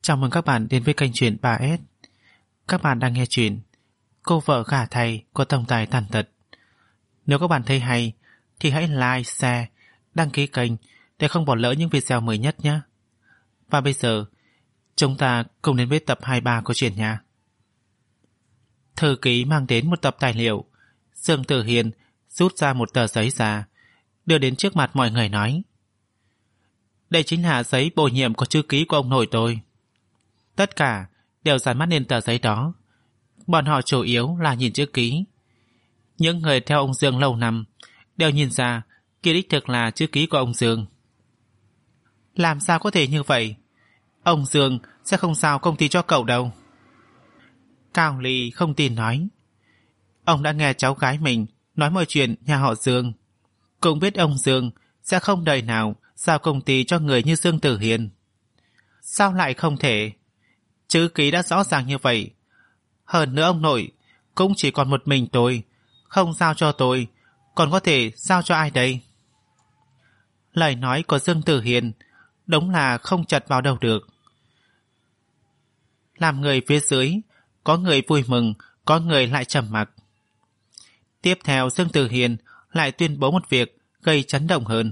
Chào mừng các bạn đến với kênh truyện 3S. Các bạn đang nghe truyện Cô vợ gả thầy có tổng tài tàn tật. Nếu các bạn thấy hay thì hãy like, share, đăng ký kênh để không bỏ lỡ những video mới nhất nhé. Và bây giờ chúng ta cùng đến với tập 23 của truyện nha. Thư ký mang đến một tập tài liệu. Dương Tử Hiền rút ra một tờ giấy ra, đưa đến trước mặt mọi người nói: đây chính là giấy bổ nhiệm của chữ ký của ông nội tôi. Tất cả đều dán mắt lên tờ giấy đó. Bọn họ chủ yếu là nhìn chữ ký. Những người theo ông Dương lâu năm đều nhìn ra kia đích thực là chữ ký của ông Dương. Làm sao có thể như vậy? Ông Dương sẽ không giao công ty cho cậu đâu. Cao Ly không tin nói: ông đã nghe cháu gái mình nói mọi chuyện nhà họ Dương, cũng biết ông Dương sẽ không đời nào giao công ty cho người như Dương Tử Hiền. Sao lại không thể? Chữ ký đã rõ ràng như vậy. Hơn nữa ông nội cũng chỉ còn một mình tôi, không giao cho tôi còn có thể giao cho ai đây? Lời nói của Dương Tử Hiền đúng là không chật vào đâu được. Làm người phía dưới, có người vui mừng, có người lại trầm mặc. Tiếp theo Dương Tử Hiền lại tuyên bố một việc gây chấn động hơn.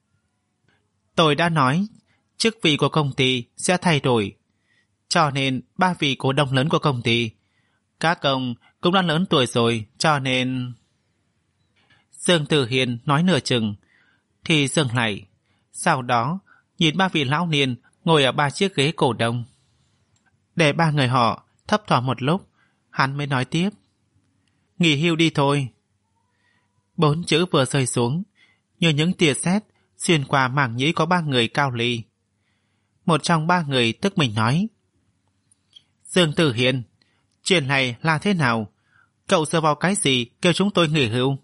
Tôi đã nói chức vị của công ty sẽ thay đổi, cho nên 3 vị cổ đông lớn của công ty, các ông cũng đã lớn tuổi rồi, cho nên... Dương Tử Hiền nói nửa chừng thì dừng lại, sau đó nhìn 3 vị lão niên ngồi ở 3 chiếc ghế cổ đông. Để 3 người họ thấp thỏm một lúc, hắn mới nói tiếp: nghỉ hưu đi thôi. 4 chữ vừa rơi xuống như những tia sét xuyên qua mảng nhĩ có 3 người. Cao Ly, một trong 3 người, tức mình nói: Dương Tử Hiền, chuyện này là thế nào? Cậu dựa vào cái gì kêu chúng tôi nghỉ hưu?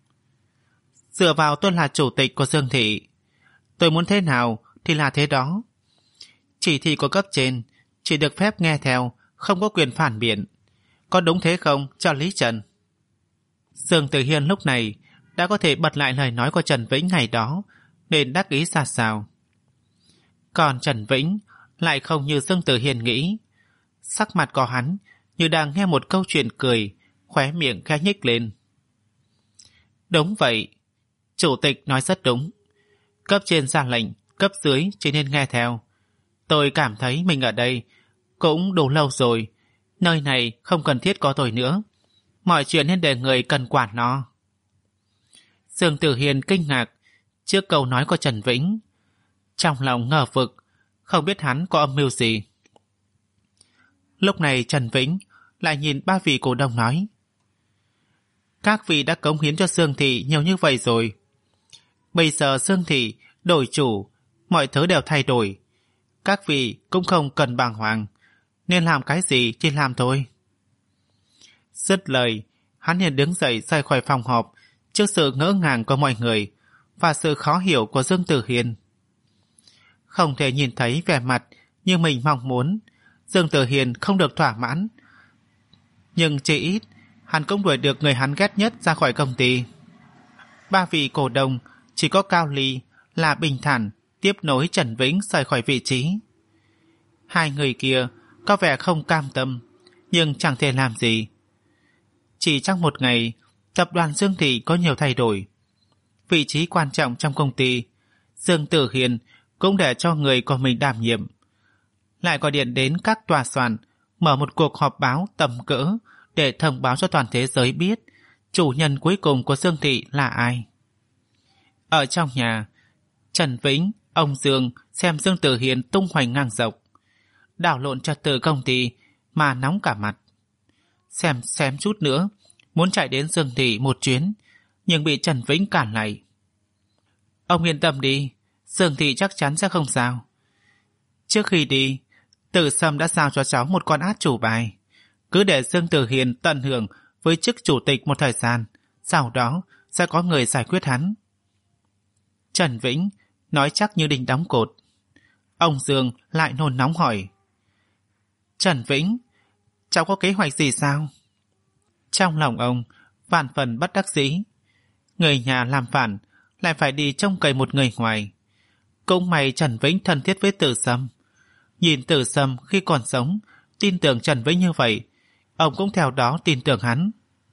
Dựa vào tôi là chủ tịch của Dương thị, tôi muốn thế nào thì là thế đó. Chỉ thị của cấp trên chỉ được phép nghe theo, không có quyền phản biện. Có đúng thế không cho Lý Trần? Dương Tử Hiền lúc này đã có thể bật lại lời nói của Trần Vĩnh ngày đó nên đắc ý ra sao. Còn Trần Vĩnh lại không như Dương Tử Hiền nghĩ. Sắc mặt của hắn như đang nghe một câu chuyện cười, khóe miệng khẽ nhếch lên. Đúng vậy, chủ tịch nói rất đúng. Cấp trên ra lệnh, cấp dưới chỉ nên nghe theo. Tôi cảm thấy mình ở đây cũng đủ lâu rồi, nơi này không cần thiết có tôi nữa. Mọi chuyện nên để người cần quản nó. Dương Tử Hiền kinh ngạc trước câu nói của Trần Vĩnh, trong lòng ngờ vực, không biết hắn có âm mưu gì. Lúc này Trần Vĩnh lại nhìn 3 vị cổ đông nói: các vị đã cống hiến cho Dương thị nhiều như vậy rồi. Bây giờ Dương thị đổi chủ, mọi thứ đều thay đổi. Các vị cũng không cần bàng hoàng, nên làm cái gì thì làm thôi. Dứt lời, hắn liền đứng dậy rời khỏi phòng họp trước sự ngỡ ngàng của mọi người và sự khó hiểu của Dương Tử Hiền. Không thể nhìn thấy vẻ mặt như mình mong muốn, Dương Tử Hiền không được thỏa mãn. Nhưng chỉ ít hắn cũng đuổi được người hắn ghét nhất ra khỏi công ty. 3 vị cổ đông chỉ có Cao Ly là bình thản tiếp nối Trần Vĩnh rời khỏi vị trí. 2 người kia có vẻ không cam tâm, nhưng chẳng thể làm gì. Chỉ trong một ngày, tập đoàn Dương thị có nhiều thay đổi. Vị trí quan trọng trong công ty, Dương Tử Hiền cũng để cho người của mình đảm nhiệm. Lại gọi điện đến các tòa soạn, mở một cuộc họp báo tầm cỡ để thông báo cho toàn thế giới biết chủ nhân cuối cùng của Dương thị là ai. Ở trong nhà, Trần Vĩnh, ông Dương xem Dương Tử Hiền tung hoành ngang dọc, đảo lộn trật tự công ty mà nóng cả mặt. Xem chút nữa muốn chạy đến Dương thị một chuyến, nhưng bị Trần Vĩnh cản lại. Ông yên tâm đi, Dương thị chắc chắn sẽ không sao. Trước khi đi, Tử Sâm đã giao cho cháu một con át chủ bài. Cứ để Dương Tử Hiền tận hưởng với chức chủ tịch một thời gian, sau đó sẽ có người giải quyết hắn. Trần Vĩnh nói chắc như đinh đóng cột. Ông Dương lại nôn nóng hỏi: Trần Vĩnh, cháu có kế hoạch gì sao? Trong lòng ông vạn phần bất đắc dĩ. Người nhà làm phản lại phải đi trông cậy một người ngoài. Cũng may Trần Vĩnh thân thiết với Tử Sâm. Nhìn Tử Sâm khi còn sống, tin tưởng Trần Vĩnh như vậy, ông cũng theo đó tin tưởng hắn.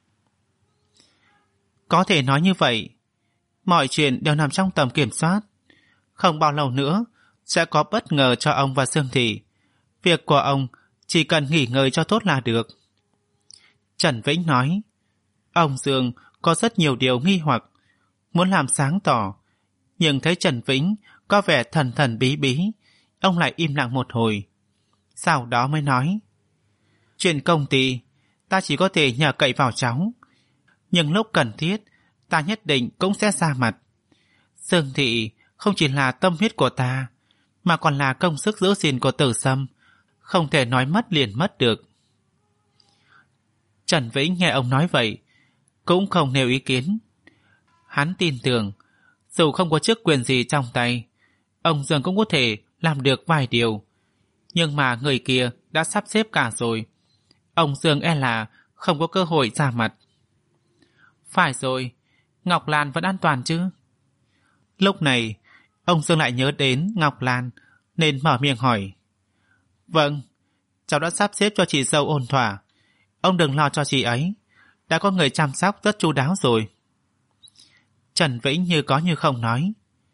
Có thể nói như vậy, mọi chuyện đều nằm trong tầm kiểm soát. Không bao lâu nữa, sẽ có bất ngờ cho ông và Dương Thị. Việc của ông chỉ cần nghỉ ngơi cho tốt là được. Trần Vĩnh nói, ông Dương có rất nhiều điều nghi hoặc, muốn làm sáng tỏ, nhưng thấy Trần Vĩnh có vẻ thần thần bí bí, ông lại im lặng một hồi. Sau đó mới nói, chuyện công ty, ta chỉ có thể nhờ cậy vào cháu, nhưng lúc cần thiết, ta nhất định cũng sẽ ra mặt. Dương Thị không chỉ là tâm huyết của ta, mà còn là công sức giữ gìn của Tử Sâm, không thể nói mất liền mất được. Trần Vĩnh nghe ông nói vậy, cũng không nêu ý kiến. Hắn tin tưởng, dù không có chức quyền gì trong tay, ông Dương cũng có thể làm được vài điều. Nhưng mà người kia đã sắp xếp cả rồi, ông Dương e là không có cơ hội ra mặt. Phải rồi, Ngọc Lan vẫn an toàn chứ? Lúc này, ông Dương lại nhớ đến Ngọc Lan, nên mở miệng hỏi. Vâng, cháu đã sắp xếp cho chị dâu ổn thỏa. Ông đừng lo cho chị ấy, đã có người chăm sóc rất chu đáo rồi. Trần Vĩnh như có như không nói.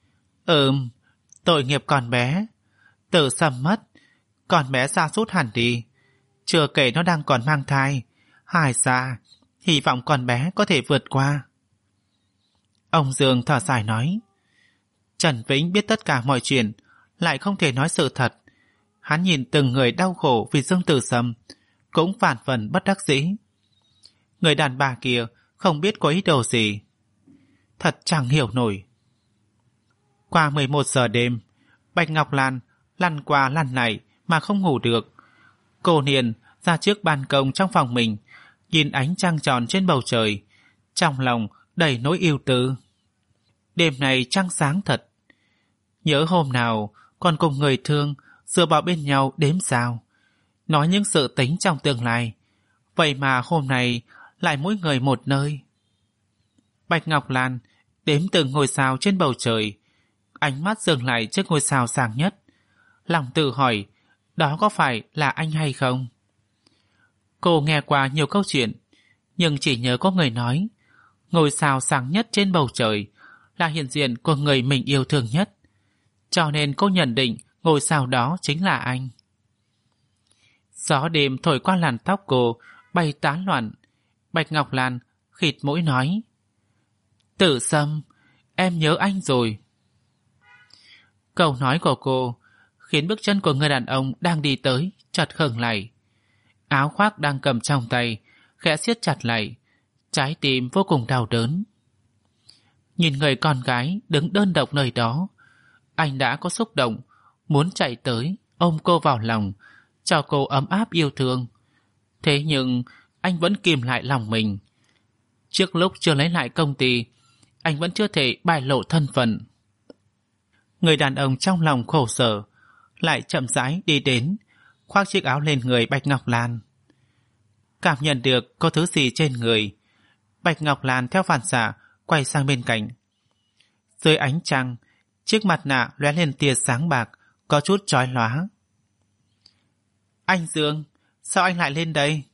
Tội nghiệp con bé. Tử Sâm mất, con bé sa sút hẳn đi. Chưa kể nó đang còn mang thai. Hài xa, hy vọng con bé có thể vượt qua. Ông Dương thở dài nói. Trần Vĩnh biết tất cả mọi chuyện, lại không thể nói sự thật. Hắn nhìn từng người đau khổ vì Dương Tử Sâm, cũng vạn phần bất đắc dĩ. Người đàn bà kia không biết có ý đồ gì. Thật chẳng hiểu nổi. Qua 11 giờ đêm, Bạch Ngọc Lan lăn qua lăn lại mà không ngủ được. Cô Niên ra trước ban công trong phòng mình, nhìn ánh trăng tròn trên bầu trời, trong lòng đầy nỗi ưu tư. Đêm này trăng sáng thật. Nhớ hôm nào còn cùng người thương dựa vào bên nhau đếm sao, nói những sự tính trong tương lai. Vậy mà hôm nay lại mỗi người một nơi. Bạch Ngọc Lan đếm từng ngôi sao trên bầu trời, ánh mắt dừng lại trước ngôi sao sáng nhất. Lòng tự hỏi, đó có phải là anh hay không? Cô nghe qua nhiều câu chuyện, nhưng chỉ nhớ có người nói ngôi sao sáng nhất trên bầu trời là hiện diện của người mình yêu thương nhất, cho nên cô nhận định ngôi sao đó chính là anh. Gió đêm thổi qua làn tóc cô, bay tán loạn. Bạch Ngọc Lan khịt mũi nói, Tử Sâm, em nhớ anh rồi. Câu nói của cô khiến bước chân của người đàn ông đang đi tới chợt khựng lại. Áo khoác đang cầm trong tay khẽ siết chặt lại, trái tim vô cùng đau đớn. Nhìn người con gái đứng đơn độc nơi đó, anh đã có xúc động muốn chạy tới ôm cô vào lòng, cho cô ấm áp yêu thương. Thế nhưng anh vẫn kìm lại lòng mình. Trước lúc chưa lấy lại công ty, anh vẫn chưa thể bại lộ thân phận. Người đàn ông trong lòng khổ sở lại chậm rãi đi đến, khoác chiếc áo lên người Bạch Ngọc Lan. Cảm nhận được có thứ gì trên người, Bạch Ngọc Lan theo phản xạ quay sang bên cạnh. Dưới ánh trăng, chiếc mặt nạ lóe lên tia sáng bạc, có chút chói lóa. Anh Dương, sao anh lại lên đây?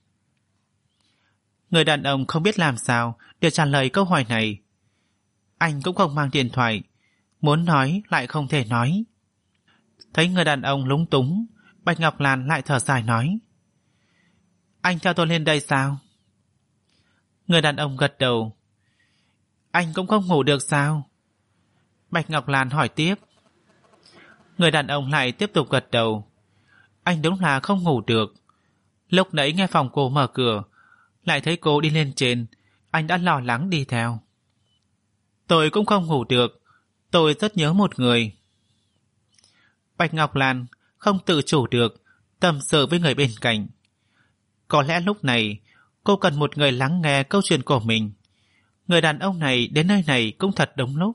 Người đàn ông không biết làm sao để trả lời câu hỏi này. Anh cũng không mang điện thoại, muốn nói lại không thể nói. Thấy người đàn ông lúng túng, Bạch Ngọc Lan lại thở dài nói, anh theo tôi lên đây sao? Người đàn ông gật đầu. Anh cũng không ngủ được sao? Bạch Ngọc Lan hỏi tiếp. Người đàn ông lại tiếp tục gật đầu. Anh đúng là không ngủ được. Lúc nãy nghe phòng cô mở cửa, lại thấy cô đi lên trên, anh đã lo lắng đi theo. Tôi cũng không ngủ được, tôi rất nhớ một người. Bạch Ngọc Lan không tự chủ được tâm sự với người bên cạnh. Có lẽ lúc này cô cần một người lắng nghe câu chuyện của mình. Người đàn ông này đến nơi này cũng thật đúng lúc.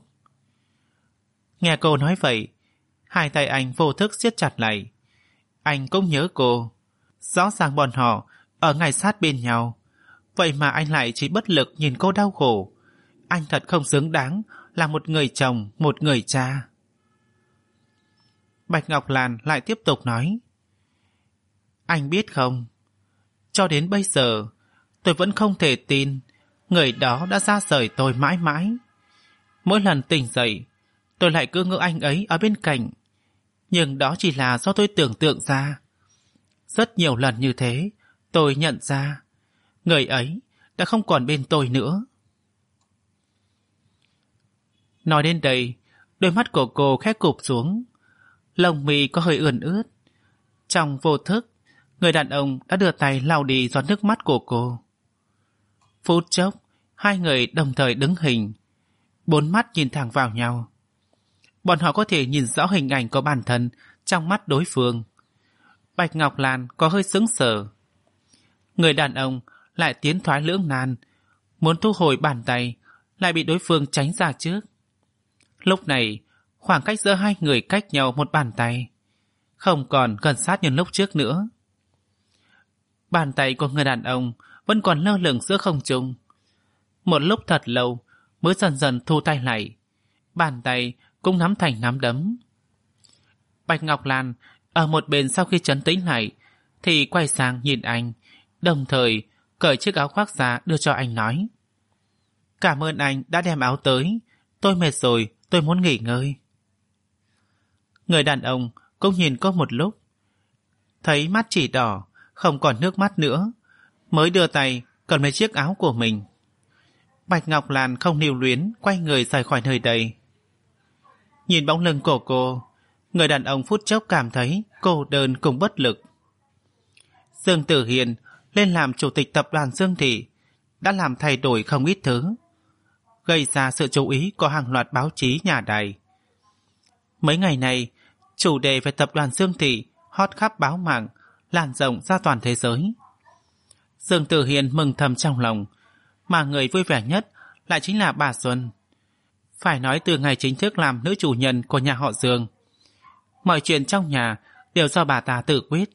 Nghe cô nói vậy, hai tay anh vô thức siết chặt lại. Anh cũng nhớ cô. Rõ ràng bọn họ ở ngay sát bên nhau, vậy mà anh lại chỉ bất lực nhìn cô đau khổ. Anh thật không xứng đáng là một người chồng, một người cha. Bạch Ngọc Lan lại tiếp tục nói, Anh biết không, cho đến bây giờ tôi vẫn không thể tin người đó đã ra rời tôi mãi mãi. Mỗi lần tỉnh dậy, tôi lại cứ ngỡ anh ấy ở bên cạnh. Nhưng đó chỉ là do tôi tưởng tượng ra. Rất nhiều lần như thế, tôi nhận ra người ấy đã không còn bên tôi nữa. Nói đến đây, đôi mắt của cô khẽ cụp xuống, lông mi có hơi ươn ướt. Trong vô thức, người đàn ông đã đưa tay lau đi giọt nước mắt của cô. Phút chốc, hai người đồng thời đứng hình, bốn mắt nhìn thẳng vào nhau. Bọn họ có thể nhìn rõ hình ảnh của bản thân trong mắt đối phương. Bạch Ngọc Lan có hơi sững sờ. Người đàn ông lại tiến thoái lưỡng nan, muốn thu hồi bàn tay, lại bị đối phương tránh ra trước. Lúc này, khoảng cách giữa hai người cách nhau một bàn tay, không còn gần sát như lúc trước nữa. Bàn tay của người đàn ông vẫn còn lơ lửng giữa không trung. Một lúc thật lâu mới dần dần thu tay lại. Bàn tay cũng nắm thành nắm đấm. Bạch Ngọc Lan ở một bên sau khi trấn tĩnh lại thì quay sang nhìn anh, đồng thời cởi chiếc áo khoác ra đưa cho anh, nói: Cảm ơn anh đã đem áo tới. Tôi mệt rồi, tôi muốn nghỉ ngơi. Người đàn ông cũng nhìn cô một lúc, thấy mắt chỉ đỏ, không còn nước mắt nữa, mới đưa tay cầm lấy chiếc áo của mình. Bạch Ngọc Lan không lưu luyến, quay người rời khỏi nơi đây. Nhìn bóng lưng của cô, người đàn ông phút chốc cảm thấy cô đơn cùng bất lực. Dương Tử Hiền lên làm chủ tịch tập đoàn Dương Thị đã làm thay đổi không ít thứ, gây ra sự chú ý của hàng loạt báo chí nhà đài. Mấy ngày này, chủ đề về tập đoàn Dương Thị hot khắp báo mạng, lan rộng ra toàn thế giới. Dương Tử Hiền mừng thầm trong lòng, mà người vui vẻ nhất lại chính là bà Xuân. Phải nói từ ngày chính thức làm nữ chủ nhân của nhà họ Dương, mọi chuyện trong nhà đều do bà ta tự quyết.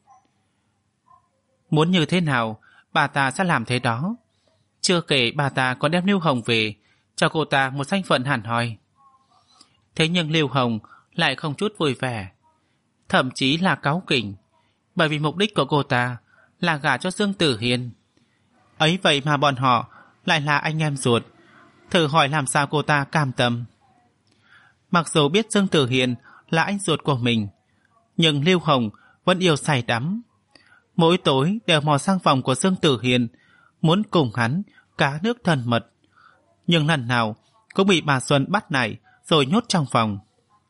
Muốn như thế nào, bà ta sẽ làm thế đó. Chưa kể bà ta còn đem Lưu Hồng về, cho cô ta một danh phận hẳn hoi. Thế nhưng Lưu Hồng lại không chút vui vẻ, thậm chí là cáu kỉnh, bởi vì mục đích của cô ta là gả cho Dương Tử Hiền. Ấy vậy mà bọn họ lại là anh em ruột, thử hỏi làm sao cô ta cam tâm. Mặc dù biết Dương Tử Hiền là anh ruột của mình, nhưng Lưu Hồng vẫn yêu say đắm. Mỗi tối đều mò sang phòng của Dương Tử Hiền, muốn cùng hắn cá nước thân mật, nhưng lần nào cũng bị bà Xuân bắt lại rồi nhốt trong phòng.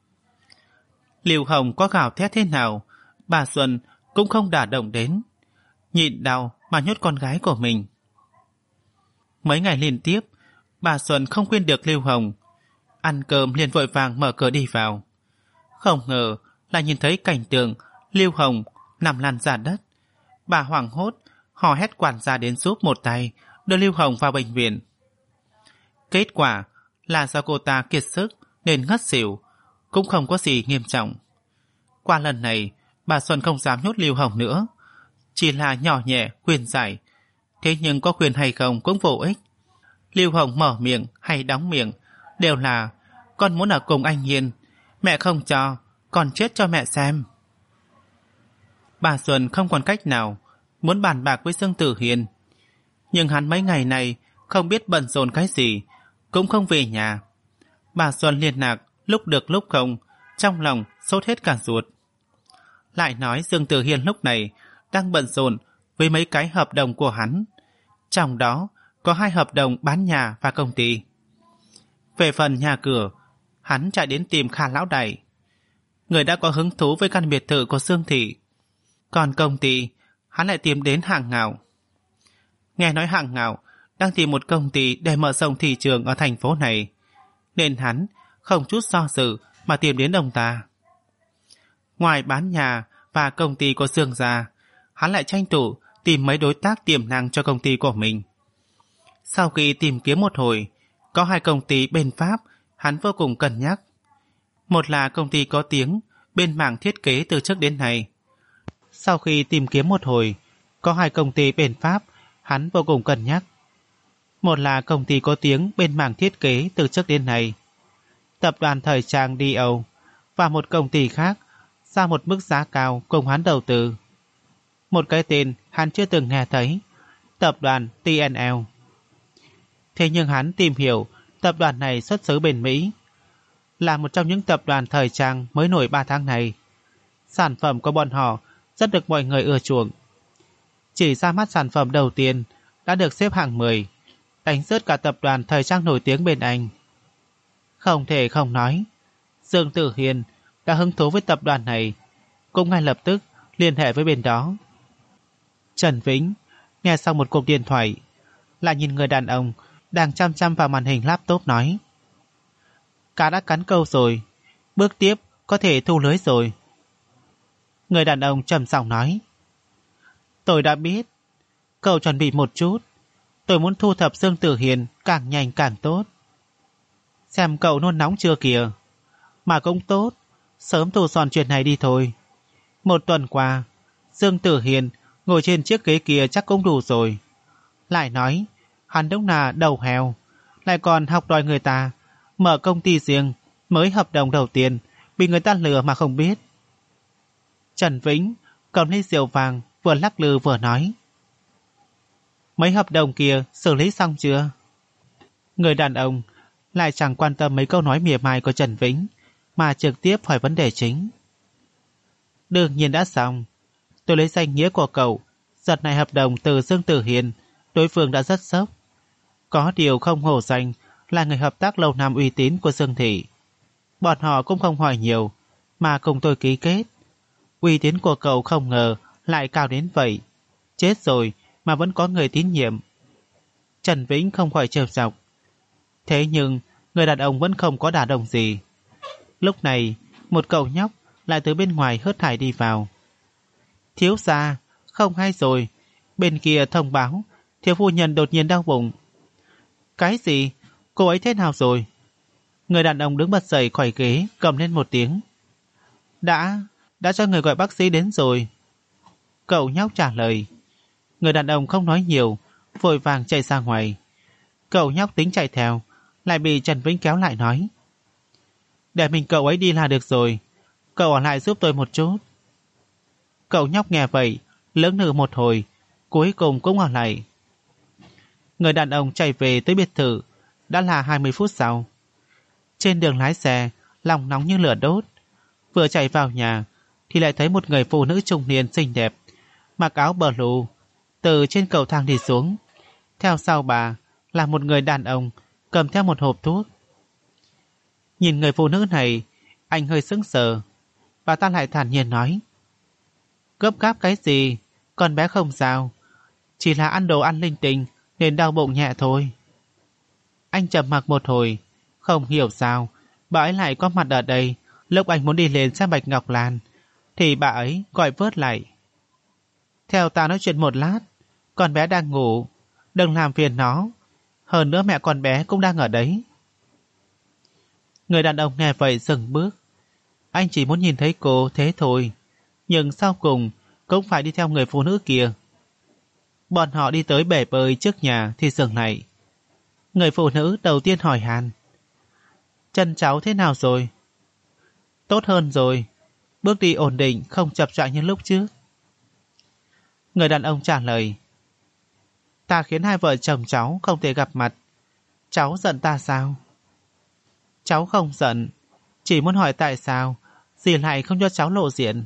Lưu Hồng có gào thét thế nào, bà Xuân cũng không đả động đến, nhịn đau mà nhốt con gái của mình. Mấy ngày liên tiếp, bà Xuân không quên được Lưu Hồng, ăn cơm liền vội vàng mở cửa đi vào. Không ngờ lại nhìn thấy cảnh tượng Lưu Hồng nằm lăn ra đất. Bà hoảng hốt hò hét quản gia đến giúp một tay đưa Lưu Hồng vào bệnh viện. Kết quả là do cô ta kiệt sức nên ngất xỉu, cũng không có gì nghiêm trọng. Qua lần này, bà Xuân không dám nhốt Lưu Hồng nữa, chỉ là nhỏ nhẹ khuyên giải. Thế nhưng có khuyên hay không cũng vô ích. Lưu Hồng mở miệng hay đóng miệng đều là: con muốn ở cùng anh Hiền, mẹ không cho, con chết cho mẹ xem. Bà Xuân không còn cách nào, muốn bàn bạc với Dương Tử Hiền, nhưng hắn mấy ngày này không biết bận rộn cái gì, cũng không về nhà. Bà Xuân liên lạc lúc được lúc không, trong lòng sốt hết cả ruột. Lại nói Dương Tử Hiền lúc này đang bận rộn với mấy cái hợp đồng của hắn, trong đó có 2 hợp đồng bán nhà và công ty. Về phần nhà cửa, hắn chạy đến tìm Kha lão đại, người đã có hứng thú với căn biệt thự của Dương Thị. Còn công ty, hắn lại tìm đến Hạng Ngạo. Nghe nói Hạng Ngạo đang tìm một công ty để mở rộng thị trường ở thành phố này, nên hắn không chút do dự mà tìm đến ông ta. Ngoài bán nhà và công ty của Dương gia, hắn lại tranh thủ tìm mấy đối tác tiềm năng cho công ty của mình. Sau khi tìm kiếm một hồi, có 2 công ty bên Pháp hắn vô cùng cân nhắc. Một là công ty có tiếng bên mảng thiết kế từ trước đến nay. Sau khi tìm kiếm một hồi, có 2 công ty bên Pháp hắn vô cùng cân nhắc. Một là công ty có tiếng bên mảng thiết kế từ trước đến nay, tập đoàn thời trang D.O, và một công ty khác ra một mức giá cao cùng hắn đầu tư. Một cái tên hắn chưa từng nghe thấy, tập đoàn TNL. Thế nhưng hắn tìm hiểu tập đoàn này xuất xứ bên Mỹ, là một trong những tập đoàn thời trang mới nổi 3 tháng này. Sản phẩm của bọn họ rất được mọi người ưa chuộng. Chỉ ra mắt sản phẩm đầu tiên đã được xếp hạng 10, đánh rớt cả tập đoàn thời trang nổi tiếng bên Anh. Không thể không nói, Dương Tử Hiên đã hứng thú với tập đoàn này, cũng ngay lập tức liên hệ với bên đó. Trần Vĩnh nghe xong một cuộc điện thoại, lại nhìn người đàn ông đang chăm chăm vào màn hình laptop nói: cá đã cắn câu rồi, bước tiếp có thể thu lưới rồi. Người đàn ông trầm giọng nói: tôi đã biết, cậu chuẩn bị một chút, tôi muốn thu thập Dương Tử Hiên càng nhanh càng tốt. Xem cậu nôn nóng chưa kìa. Mà cũng tốt, sớm thu dọn chuyện này đi thôi. Một tuần qua, Dương Tử Hiên ngồi trên chiếc ghế kia chắc cũng đủ rồi. Lại nói, hắn đúng là đầu heo, lại còn học đòi người ta mở công ty riêng, mới hợp đồng đầu tiên bị người ta lừa mà không biết. Trần Vĩnh cầm ly rượu vàng, vừa lắc lư vừa nói: mấy hợp đồng kia xử lý xong chưa? Người đàn ông lại chẳng quan tâm mấy câu nói mỉa mai của Trần Vĩnh, mà trực tiếp hỏi vấn đề chính. Đương nhiên đã xong. Tôi lấy danh nghĩa của cậu giật này hợp đồng từ Dương Tử Hiên, đối phương đã rất sốc. Có điều không hổ danh là người hợp tác lâu năm uy tín của Dương Thị. Bọn họ cũng không hỏi nhiều, mà cùng tôi ký kết. Uy tín của cậu không ngờ lại cao đến vậy. Chết rồi mà vẫn có người tín nhiệm. Trần Vĩnh không khỏi trêu chọc. Thế nhưng người đàn ông vẫn không có đả động gì. Lúc này một cậu nhóc lại từ bên ngoài hớt hải đi vào. Thiếu gia, không hay rồi, bên kia thông báo thiếu phu nhân đột nhiên đau bụng. Cái gì? Cô ấy thế nào rồi? Người đàn ông đứng bật dậy khỏi ghế, cầm lên một tiếng. Đã cho người gọi bác sĩ đến rồi. Cậu nhóc trả lời. Người đàn ông không nói nhiều, vội vàng chạy ra ngoài. Cậu nhóc tính chạy theo, lại bị Trần Vĩnh kéo lại nói: để mình cậu ấy đi là được rồi, cậu ở lại giúp tôi một chút. Cậu nhóc nghe vậy, lưỡng lự một hồi, cuối cùng cũng ở lại. Người đàn ông chạy về tới biệt thự đã là 20 phút sau. Trên đường lái xe, lòng nóng như lửa đốt. Vừa chạy vào nhà thì lại thấy một người phụ nữ trung niên xinh đẹp, mặc áo bờ lù, từ trên cầu thang đi xuống. Theo sau bà là một người đàn ông cầm theo một hộp thuốc. Nhìn người phụ nữ này, anh hơi sững sờ. Bà ta lại thản nhiên nói: gấp gáp cái gì, con bé không sao, chỉ là ăn đồ ăn linh tinh nên đau bụng nhẹ thôi. Anh trầm mặc một hồi, không hiểu sao bà ấy lại có mặt ở đây. Lúc anh muốn đi lên xem Bạch Ngọc Lan thì bà ấy gọi vớt lại. Theo ta nói chuyện một lát, con bé đang ngủ, đừng làm phiền nó. Hơn nữa mẹ con bé cũng đang ở đấy. Người đàn ông nghe vậy dừng bước. Anh chỉ muốn nhìn thấy cô thế thôi, nhưng sau cùng cũng phải đi theo người phụ nữ kia. Bọn họ đi tới bể bơi trước nhà thì dừng lại. Người phụ nữ đầu tiên hỏi han: chân cháu thế nào rồi? Tốt hơn rồi, bước đi ổn định, không chập choạng như lúc trước. Người đàn ông trả lời: ta khiến hai vợ chồng cháu không thể gặp mặt, cháu giận ta sao? Cháu không giận, chỉ muốn hỏi tại sao dì lại không cho cháu lộ diện.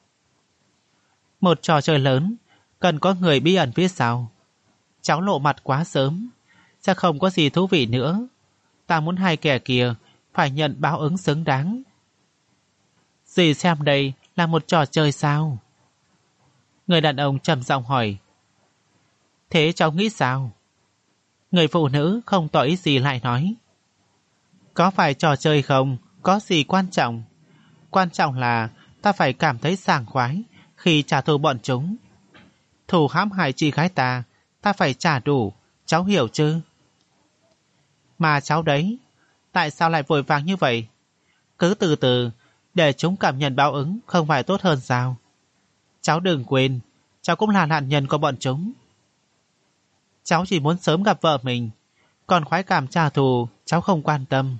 Một trò chơi lớn cần có người bí ẩn phía sau. Cháu lộ mặt quá sớm, sẽ không có gì thú vị nữa. Ta muốn hai kẻ kia phải nhận báo ứng xứng đáng. Dì xem đây là một trò chơi sao? Người đàn ông trầm giọng hỏi: thế cháu nghĩ sao? Người phụ nữ không tỏ ý gì lại nói: có phải trò chơi không, có gì quan trọng. Quan trọng là ta phải cảm thấy sảng khoái khi trả thù bọn chúng. Thù hãm hại chị gái ta phải trả đủ, cháu hiểu chứ? Mà cháu đấy, tại sao lại vội vàng như vậy? Cứ từ từ, để chúng cảm nhận báo ứng không phải tốt hơn sao? Cháu đừng quên, cháu cũng là nạn nhân của bọn chúng. Cháu chỉ muốn sớm gặp vợ mình, còn khoái cảm trả thù cháu không quan tâm.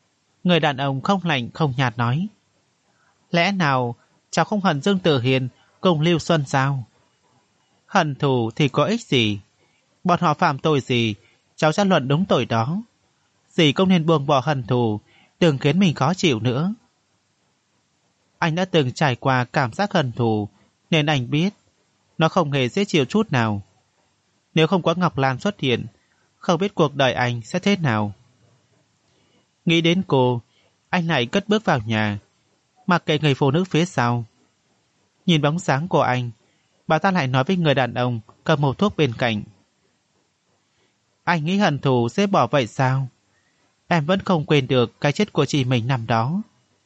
Người đàn ông không lạnh không nhạt nói: lẽ nào cháu không hận Dương Tử Hiên cùng Lưu Xuân sao? Hận thù thì có ích gì? Bọn họ phạm tội gì, cháu sẽ luận đúng tội đó. Dì không nên buông bỏ hận thù, đừng khiến mình khó chịu nữa. Anh đã từng trải qua cảm giác hận thù, nên anh biết nó không hề dễ chịu chút nào. Nếu không có Ngọc Lan xuất hiện, không biết cuộc đời anh sẽ thế nào. Nghĩ đến cô, anh lại cất bước vào nhà, mặc kệ người phụ nữ phía sau. Nhìn bóng dáng của anh, bà ta lại nói với người đàn ông cầm hộp thuốc bên cạnh. Anh nghĩ hận thù sẽ bỏ vậy sao? Em vẫn không quên được cái chết của chị mình năm đó.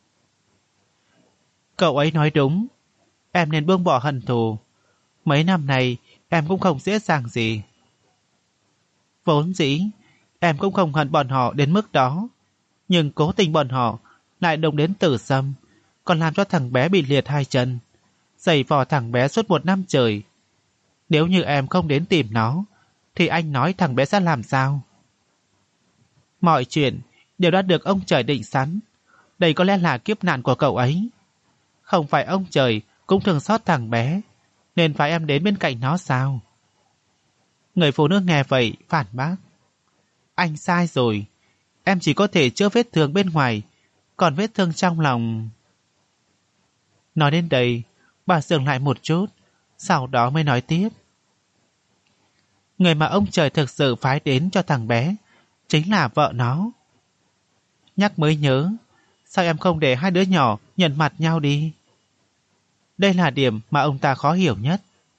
Cậu ấy nói đúng, em nên buông bỏ hận thù. Mấy năm này em cũng không dễ dàng gì. Vốn dĩ em cũng không hận bọn họ đến mức đó, nhưng cố tình bọn họ lại động đến Tử Sâm, còn làm cho thằng bé bị liệt hai chân, giày vò thằng bé suốt 1 năm trời. Nếu như em không đến tìm nó, thì anh nói thằng bé sẽ làm sao? Mọi chuyện đều đã được ông trời định sẵn. Đây có lẽ là kiếp nạn của cậu ấy. Không phải ông trời cũng thương xót thằng bé, nên phải em đến bên cạnh nó sao? Người phụ nữ nghe vậy phản bác. Anh sai rồi. Em chỉ có thể chữa vết thương bên ngoài, còn vết thương trong lòng... Nói đến đây, bà dừng lại một chút, sau đó mới nói tiếp. Người mà ông trời thực sự phái đến cho thằng bé chính là vợ nó. Nhắc mới nhớ, sao em không để hai đứa nhỏ nhận mặt nhau đi? Đây là điểm mà ông ta khó hiểu nhất.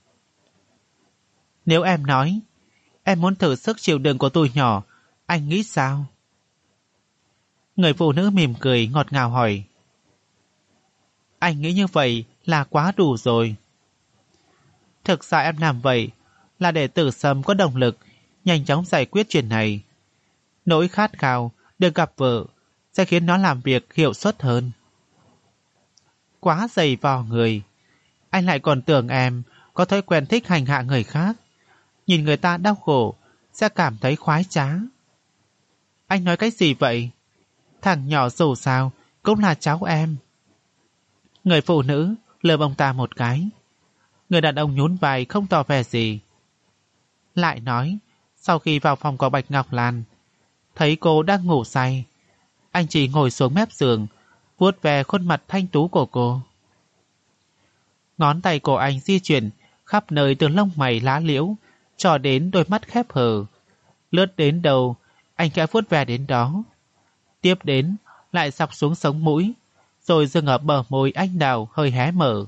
Nếu em nói em muốn thử sức chịu đựng của tụi nhỏ, anh nghĩ sao? Người phụ nữ mỉm cười ngọt ngào hỏi. Anh nghĩ như vậy là quá đủ rồi. Thực ra em làm vậy là để Tử Sâm có động lực nhanh chóng giải quyết chuyện này. Nỗi khát khao được gặp vợ sẽ khiến nó làm việc hiệu suất hơn. Quá dày vò người. Anh lại còn tưởng em có thói quen thích hành hạ người khác. Nhìn người ta đau khổ sẽ cảm thấy khoái trá. Anh nói cái gì vậy? Thằng nhỏ dù sao cũng là cháu em. Người phụ nữ lườm ông ta một cái. Người đàn ông nhún vai không tỏ vẻ gì. Lại nói, sau khi vào phòng của Bạch Ngọc Lan, thấy cô đang ngủ say, anh chỉ ngồi xuống mép giường, vuốt về khuôn mặt thanh tú của cô. Ngón tay của anh di chuyển khắp nơi từ lông mày lá liễu cho đến đôi mắt khép hờ. Lướt đến đầu, anh khẽ vuốt về đến đó. Tiếp đến, lại dọc xuống sống mũi, rồi dừng ở bờ môi anh đào hơi hé mở.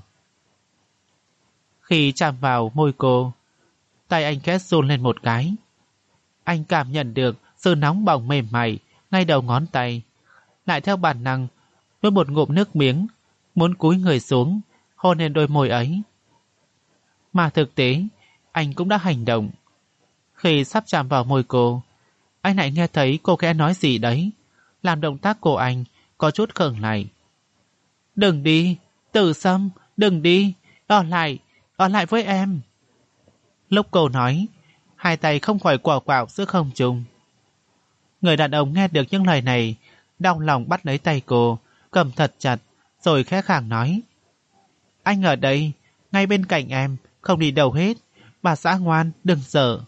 Khi chạm vào môi cô, tay anh khẽ run lên một cái. Anh cảm nhận được sự nóng bỏng mềm mại ngay đầu ngón tay, lại theo bản năng nuốt một ngụm nước miếng, muốn cúi người xuống hôn lên đôi môi ấy. Mà thực tế, anh cũng đã hành động. Khi sắp chạm vào môi cô, anh lại nghe thấy cô khẽ nói gì đấy, làm động tác của anh có chút khựng lại. Đừng đi, Tử Sâm, đừng đi, ở lại với em. Lúc cô nói, hai tay không khỏi quẩu quạo giữa không trung. Người đàn ông nghe được những lời này, đau lòng bắt lấy tay cô, cầm thật chặt, rồi khẽ khàng nói. Anh ở đây, ngay bên cạnh em, không đi đâu hết, bà xã ngoan, đừng sợ.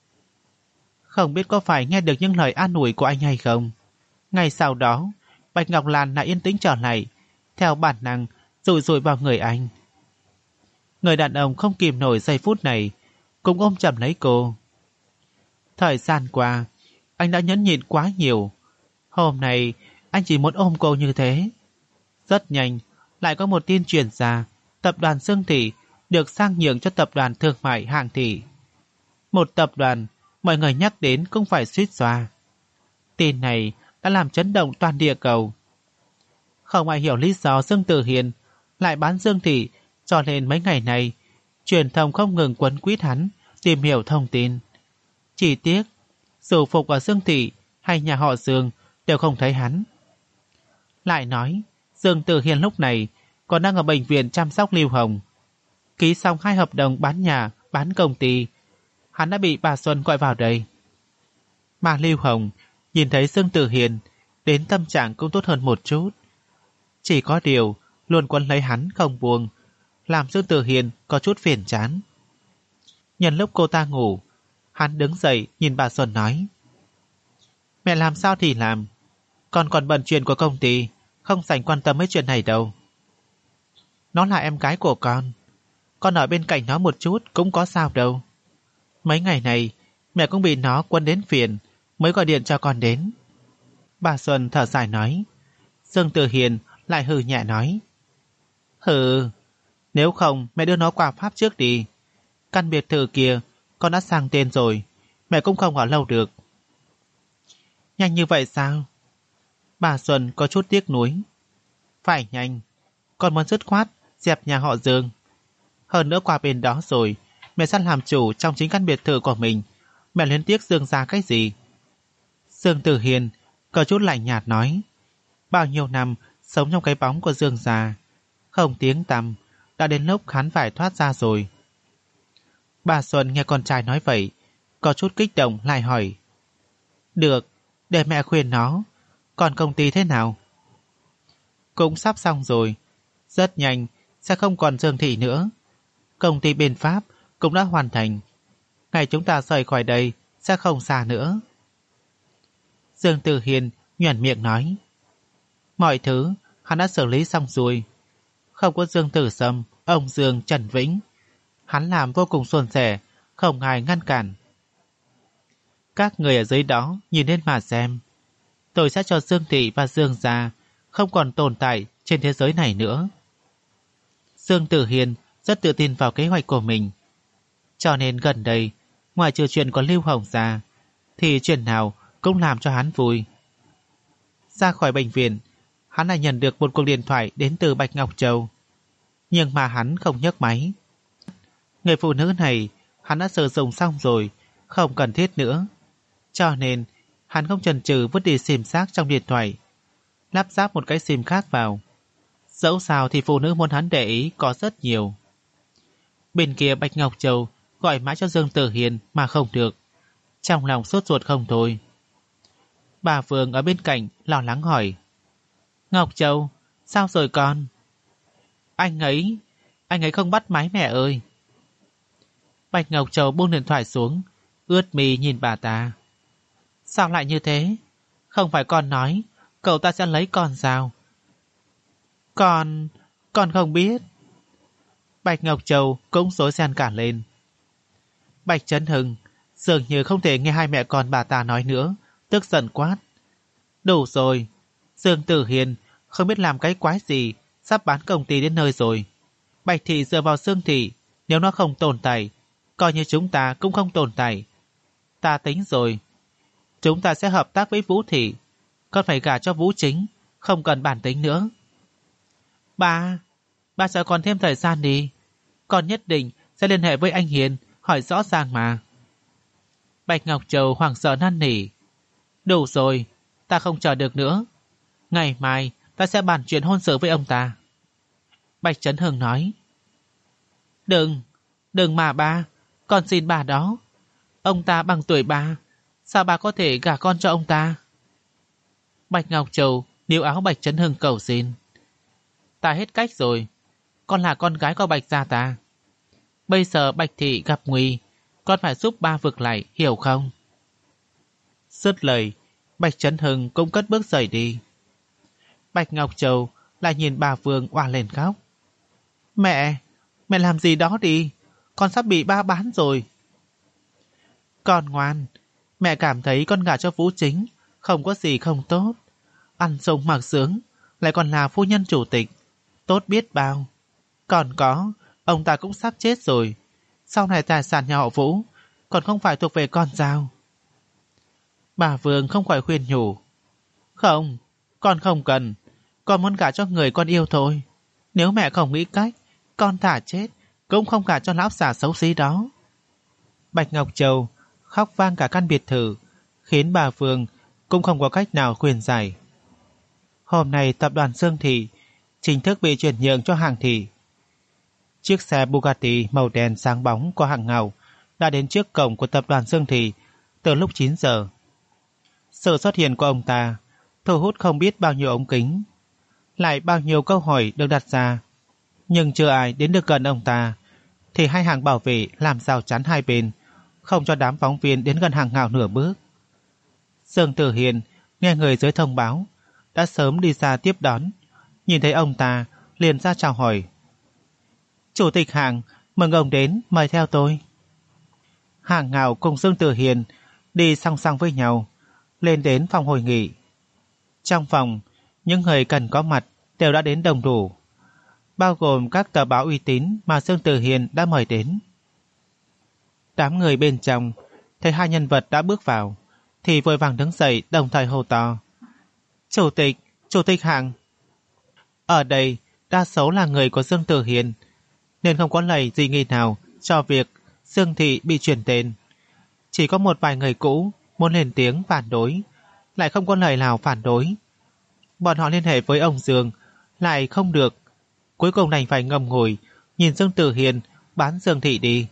Không biết có phải nghe được những lời an ủi của anh hay không. Ngay sau đó, Bạch Ngọc Lan lại yên tĩnh trở lại, theo bản năng rụi rụi vào người anh. Người đàn ông không kìm nổi giây phút này, cũng ôm chầm lấy cô. Thời gian qua, anh đã nhẫn nhịn quá nhiều. Hôm nay, anh chỉ muốn ôm cô như thế. Rất nhanh, lại có một tin truyền ra, tập đoàn Dương Thị được sang nhượng cho tập đoàn thương mại Hàng Thị. Một tập đoàn, mọi người nhắc đến cũng phải suýt xoa. Tin này đã làm chấn động toàn địa cầu. Không ai hiểu lý do Dương Tử Hiền lại bán Dương Thị, cho nên mấy ngày này, truyền thông không ngừng quấn quýt hắn, tìm hiểu thông tin. Chỉ tiếc, dù phục ở Dương Thị hay nhà họ Dương đều không thấy hắn. Lại nói, Dương Tử Hiền lúc này còn đang ở bệnh viện chăm sóc Lưu Hồng. Ký xong 2 hợp đồng bán nhà, bán công ty, hắn đã bị bà Xuân gọi vào đây. Mà Lưu Hồng nhìn thấy Dương Tử Hiền, đến tâm trạng cũng tốt hơn một chút. Chỉ có điều, luôn quấn lấy hắn không buông, làm Dương Tử Hiền có chút phiền chán. Nhân lúc cô ta ngủ, hắn đứng dậy nhìn bà Xuân nói: Mẹ làm sao thì làm, con còn bận chuyện của công ty, không rảnh quan tâm mấy chuyện này đâu. Nó là em gái của con ở bên cạnh nó một chút cũng có sao đâu. Mấy ngày này mẹ cũng bị nó quấn đến phiền, mới gọi điện cho con đến. Bà Xuân thở dài nói. Dương Tử Hiền lại hừ nhẹ nói: Hừ, nếu không mẹ đưa nó qua Pháp trước đi. Căn biệt thự kia con đã sang tên rồi, mẹ cũng không ở lâu được. Nhanh như vậy sao? Bà Xuân có chút tiếc nuối. Phải nhanh, con muốn dứt khoát dẹp nhà họ Dương. Hơn nữa qua bên đó rồi, mẹ sẽ làm chủ trong chính căn biệt thự của mình. Mẹ luyến tiếc Dương gia cái gì? Dương Tử Hiền có chút lạnh nhạt nói. Bao nhiêu năm sống trong cái bóng của Dương gia, không tiếng tăm, đã đến lúc hắn phải thoát ra rồi. Bà Xuân nghe con trai nói vậy, có chút kích động lại hỏi: Được, để mẹ khuyên nó. Còn công ty thế nào? Cũng sắp xong rồi, rất nhanh sẽ không còn Dương thị nữa. Công ty bên Pháp cũng đã hoàn thành. Ngày chúng ta rời khỏi đây sẽ không xa nữa. Dương Tử Hiền nhoẻn miệng nói. Mọi thứ hắn đã xử lý xong rồi. Không có Dương Tử Sâm, ông Dương, Trần Vĩnh, hắn làm vô cùng suôn sẻ, không ai ngăn cản. Các người ở dưới đó nhìn lên mà xem. Tôi sẽ cho Dương thị và Dương gia không còn tồn tại trên thế giới này nữa. Dương Tử Hiền rất tự tin vào kế hoạch của mình. Cho nên gần đây, ngoài trừ chuyện của Lưu Hồng ra, thì chuyện nào cũng làm cho hắn vui. Ra khỏi bệnh viện, hắn lại nhận được một cuộc điện thoại đến từ Bạch Ngọc Châu. Nhưng mà hắn không nhấc máy. Người phụ nữ này hắn đã sử dụng xong rồi, không cần thiết nữa. Cho nên hắn không chần chừ vứt đi sim rác trong điện thoại, lắp ráp một cái sim khác vào. Dẫu sao thì phụ nữ muốn hắn để ý có rất nhiều. Bên kia Bạch Ngọc Châu gọi mãi cho Dương Tử Hiền mà không được, trong lòng sốt ruột không thôi. Bà Phương ở bên cạnh lo lắng hỏi: Ngọc Châu, sao rồi con? Anh ấy không bắt máy mẹ ơi. Bạch Ngọc Châu buông điện thoại xuống, ướt mi nhìn bà ta. Sao lại như thế? Không phải con nói cậu ta sẽ lấy con sao? Con không biết. Bạch Ngọc Châu cũng rối ren cả lên. Bạch Trấn Hưng dường như không thể nghe hai mẹ con bà ta nói nữa, tức giận quát: Đủ rồi, Dương Tử Hiền không biết làm cái quái gì, sắp bán công ty đến nơi rồi. Bạch thị dựa vào Dương thị, nếu nó không tồn tại, coi như chúng ta cũng không tồn tại. Ta tính rồi, chúng ta sẽ hợp tác với Vũ thị. Con phải gả cho Vũ Chính, không cần bản tính nữa. Ba cho con thêm thời gian đi. Con nhất định sẽ liên hệ với anh Hiền, hỏi rõ ràng mà. Bạch Ngọc Châu hoảng sợ năn nỉ. Đủ rồi, ta không chờ được nữa. Ngày mai ta sẽ bàn chuyện hôn sự với ông ta. Bạch Trấn Hưng nói. Đừng mà ba, con xin bà đó. Ông ta bằng tuổi ba, sao bà có thể gả con cho ông ta? Bạch Ngọc Châu níu áo Bạch Trấn Hưng cầu xin. Ta hết cách rồi, con là con gái của Bạch gia ta. Bây giờ Bạch thị gặp nguy, con phải giúp ba vực lại, hiểu không? Dứt lời, Bạch Trấn Hưng cũng cất bước rời đi. Bạch Ngọc Châu lại nhìn bà Phương oà lên khóc. Mẹ làm gì đó đi, con sắp bị ba bán rồi. Con ngoan, mẹ cảm thấy con gả cho Vũ Chính không có gì không tốt. Ăn sống mặc sướng, lại còn là phu nhân chủ tịch, tốt biết bao. Còn có, ông ta cũng sắp chết rồi. Sau này tài sản nhà họ Vũ còn không phải thuộc về con sao? Bà Vương không khỏi khuyên nhủ. Không, con không cần. Con muốn gả cho người con yêu thôi. Nếu mẹ không nghĩ cách, con thả chết cũng không gả cho lão già xấu xí đó. Bạch Ngọc Châu khóc vang cả căn biệt thự, khiến bà Phương cũng không có cách nào khuyên giải. Hôm nay tập đoàn Dương Thị chính thức bị chuyển nhượng cho Hàng Thị. Chiếc xe Bugatti màu đen sáng bóng của Hàng Ngọc đã đến trước cổng của tập đoàn Dương Thị từ lúc 9 giờ. Sự xuất hiện của ông ta thu hút không biết bao nhiêu ống kính, lại bao nhiêu câu hỏi được đặt ra. Nhưng chưa ai đến được gần ông ta, thì hai hàng bảo vệ làm rào chắn hai bên, không cho đám phóng viên đến gần hàng ngào nửa bước. Dương Tử Hiền nghe người dưới thông báo, đã sớm đi ra tiếp đón. Nhìn thấy ông ta, liền ra chào hỏi. Chủ tịch Hàng, mừng ông đến, mời theo tôi. Hàng ngào cùng Dương Tử Hiền đi song song với nhau, lên đến phòng hội nghị. Trong phòng, những người cần có mặt đều đã đến đông đủ, bao gồm các tờ báo uy tín mà Dương Tử Hiền đã mời đến. Đám người bên trong thấy hai nhân vật đã bước vào, thì vội vàng đứng dậy đồng thời hô to. Chủ tịch Hàng. Ở đây đa số là người của Dương Tử Hiền, nên không có lời gì nghi nào cho việc Dương Thị bị chuyển tên. Chỉ có một vài người cũ muốn lên tiếng phản đối, lại không có lời nào phản đối. Bọn họ liên hệ với ông Dương, lại không được. Cuối cùng đành phải ngầm ngùi nhìn Dương Tử Hiền bán Dương Thị đi.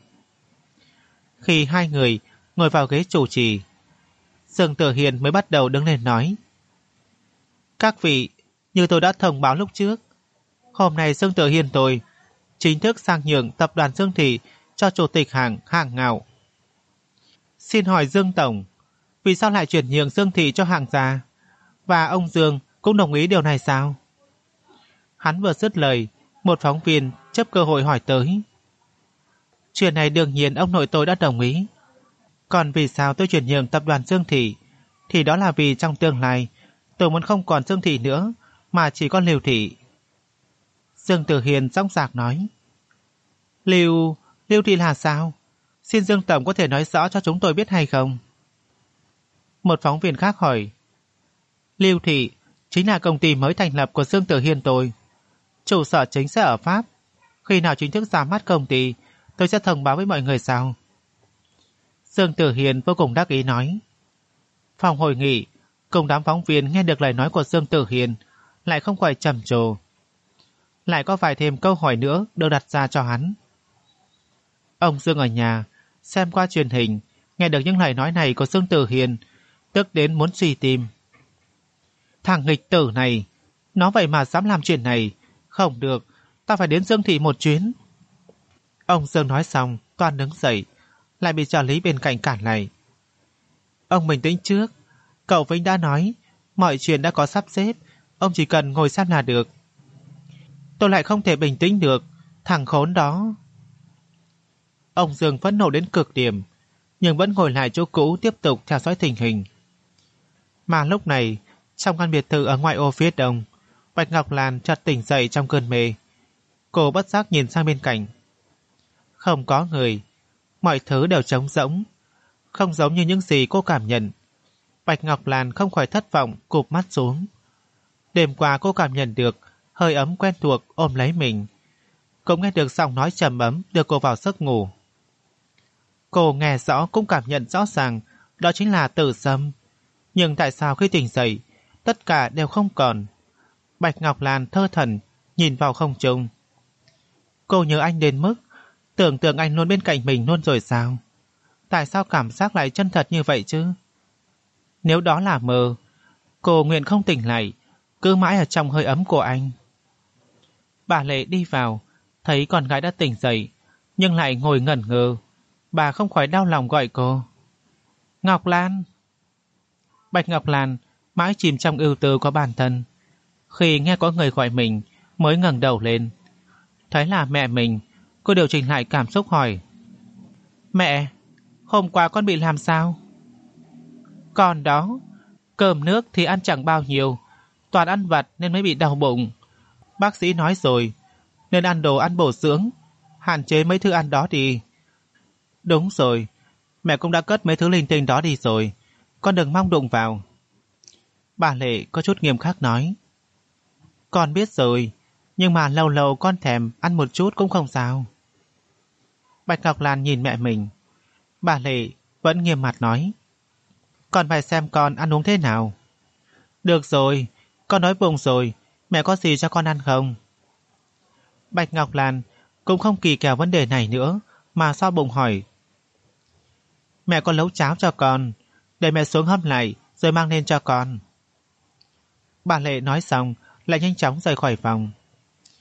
Khi hai người ngồi vào ghế chủ trì, Dương Tử Hiền mới bắt đầu đứng lên nói. Các vị, như tôi đã thông báo lúc trước, hôm nay Dương Tử Hiền tôi chính thức sang nhượng tập đoàn Dương Thị cho chủ tịch Hàng Ngạo. Xin hỏi Dương Tổng, vì sao lại chuyển nhượng Dương Thị cho Hàng gia? Và ông Dương cũng đồng ý điều này sao? Hắn vừa dứt lời, một phóng viên chấp cơ hội hỏi tới. Chuyện này đương nhiên ông nội tôi đã đồng ý. Còn vì sao tôi chuyển nhượng tập đoàn Dương Thị, thì đó là vì trong tương lai tôi muốn không còn Dương Thị nữa, mà chỉ có Lưu Thị. Dương Tử Hiền dõng dạc nói. Lưu Thị là sao? Xin Dương Tổng có thể nói rõ cho chúng tôi biết hay không? Một phóng viên khác hỏi. Lưu Thị chính là công ty mới thành lập của Dương Tử Hiền tôi. Trụ sở chính sẽ ở Pháp. Khi nào chính thức ra mắt công ty, tôi sẽ thông báo với mọi người sau. Dương Tử Hiền vô cùng đắc ý nói. Phòng hội nghị cùng đám phóng viên nghe được lời nói của Dương Tử Hiền lại không khỏi trầm trồ. Lại có vài thêm câu hỏi nữa được đặt ra cho hắn. Ông Dương ở nhà xem qua truyền hình, nghe được những lời nói này của Dương Tử Hiền, tức đến muốn suy tim. Thằng nghịch tử này, nó vậy mà dám làm chuyện này. Không được, ta phải đến Dương Thị một chuyến. Ông Dương nói xong toàn đứng dậy, lại bị trợ lý bên cạnh cản lại. Ông bình tĩnh trước, cậu Vĩnh đã nói mọi chuyện đã có sắp xếp, ông chỉ cần ngồi xem là được. Tôi lại không thể bình tĩnh được, thằng khốn đó. Ông Dương phẫn nộ đến cực điểm, nhưng vẫn ngồi lại chỗ cũ tiếp tục theo dõi tình hình. Mà lúc này, trong căn biệt thự ở ngoại ô phía đông, Bạch Ngọc Lan chợt tỉnh dậy trong cơn mê. Cô bất giác nhìn sang bên cạnh. Không có người, mọi thứ đều trống rỗng, không giống như những gì cô cảm nhận. Bạch Ngọc Lan không khỏi thất vọng, cụp mắt xuống. Đêm qua cô cảm nhận được hơi ấm quen thuộc ôm lấy mình, cũng nghe được giọng nói trầm ấm đưa cô vào giấc ngủ. Cô nghe rõ cũng cảm nhận rõ ràng đó chính là Tử Sâm. Nhưng tại sao khi tỉnh dậy tất cả đều không còn? Bạch Ngọc Lan thơ thẩn nhìn vào không trung. Cô nhớ anh đến mức tưởng tượng anh luôn bên cạnh mình luôn rồi sao? Tại sao cảm giác lại chân thật như vậy chứ? Nếu đó là mơ, cô nguyện không tỉnh lại, cứ mãi ở trong hơi ấm của anh. Bà Lệ đi vào, thấy con gái đã tỉnh dậy, nhưng lại ngồi ngẩn ngơ. Bà không khỏi đau lòng gọi cô. Ngọc Lan! Bạch Ngọc Lan mãi chìm trong ưu tư của bản thân. Khi nghe có người gọi mình, mới ngẩng đầu lên. Thấy là mẹ mình, cô điều chỉnh lại cảm xúc hỏi. Mẹ, hôm qua con bị làm sao? Con đó, cơm nước thì ăn chẳng bao nhiêu, toàn ăn vặt nên mới bị đau bụng. Bác sĩ nói rồi, nên ăn đồ ăn bổ dưỡng, hạn chế mấy thứ ăn đó đi. Đúng rồi, mẹ cũng đã cất mấy thứ linh tinh đó đi rồi, con đừng mong đụng vào. Bà Lệ có chút nghiêm khắc nói. Con biết rồi, nhưng mà lâu lâu con thèm ăn một chút cũng không sao. Bạch Ngọc Lan nhìn mẹ mình. Bà Lệ vẫn nghiêm mặt nói. Con phải xem con ăn uống thế nào. Được rồi, con đói bụng rồi, mẹ có gì cho con ăn không? Bạch Ngọc Lan cũng không kỳ kèo vấn đề này nữa, mà so bụng hỏi. Mẹ có nấu cháo cho con, để mẹ xuống hâm lại rồi mang lên cho con. Bà Lệ nói xong lại nhanh chóng rời khỏi phòng.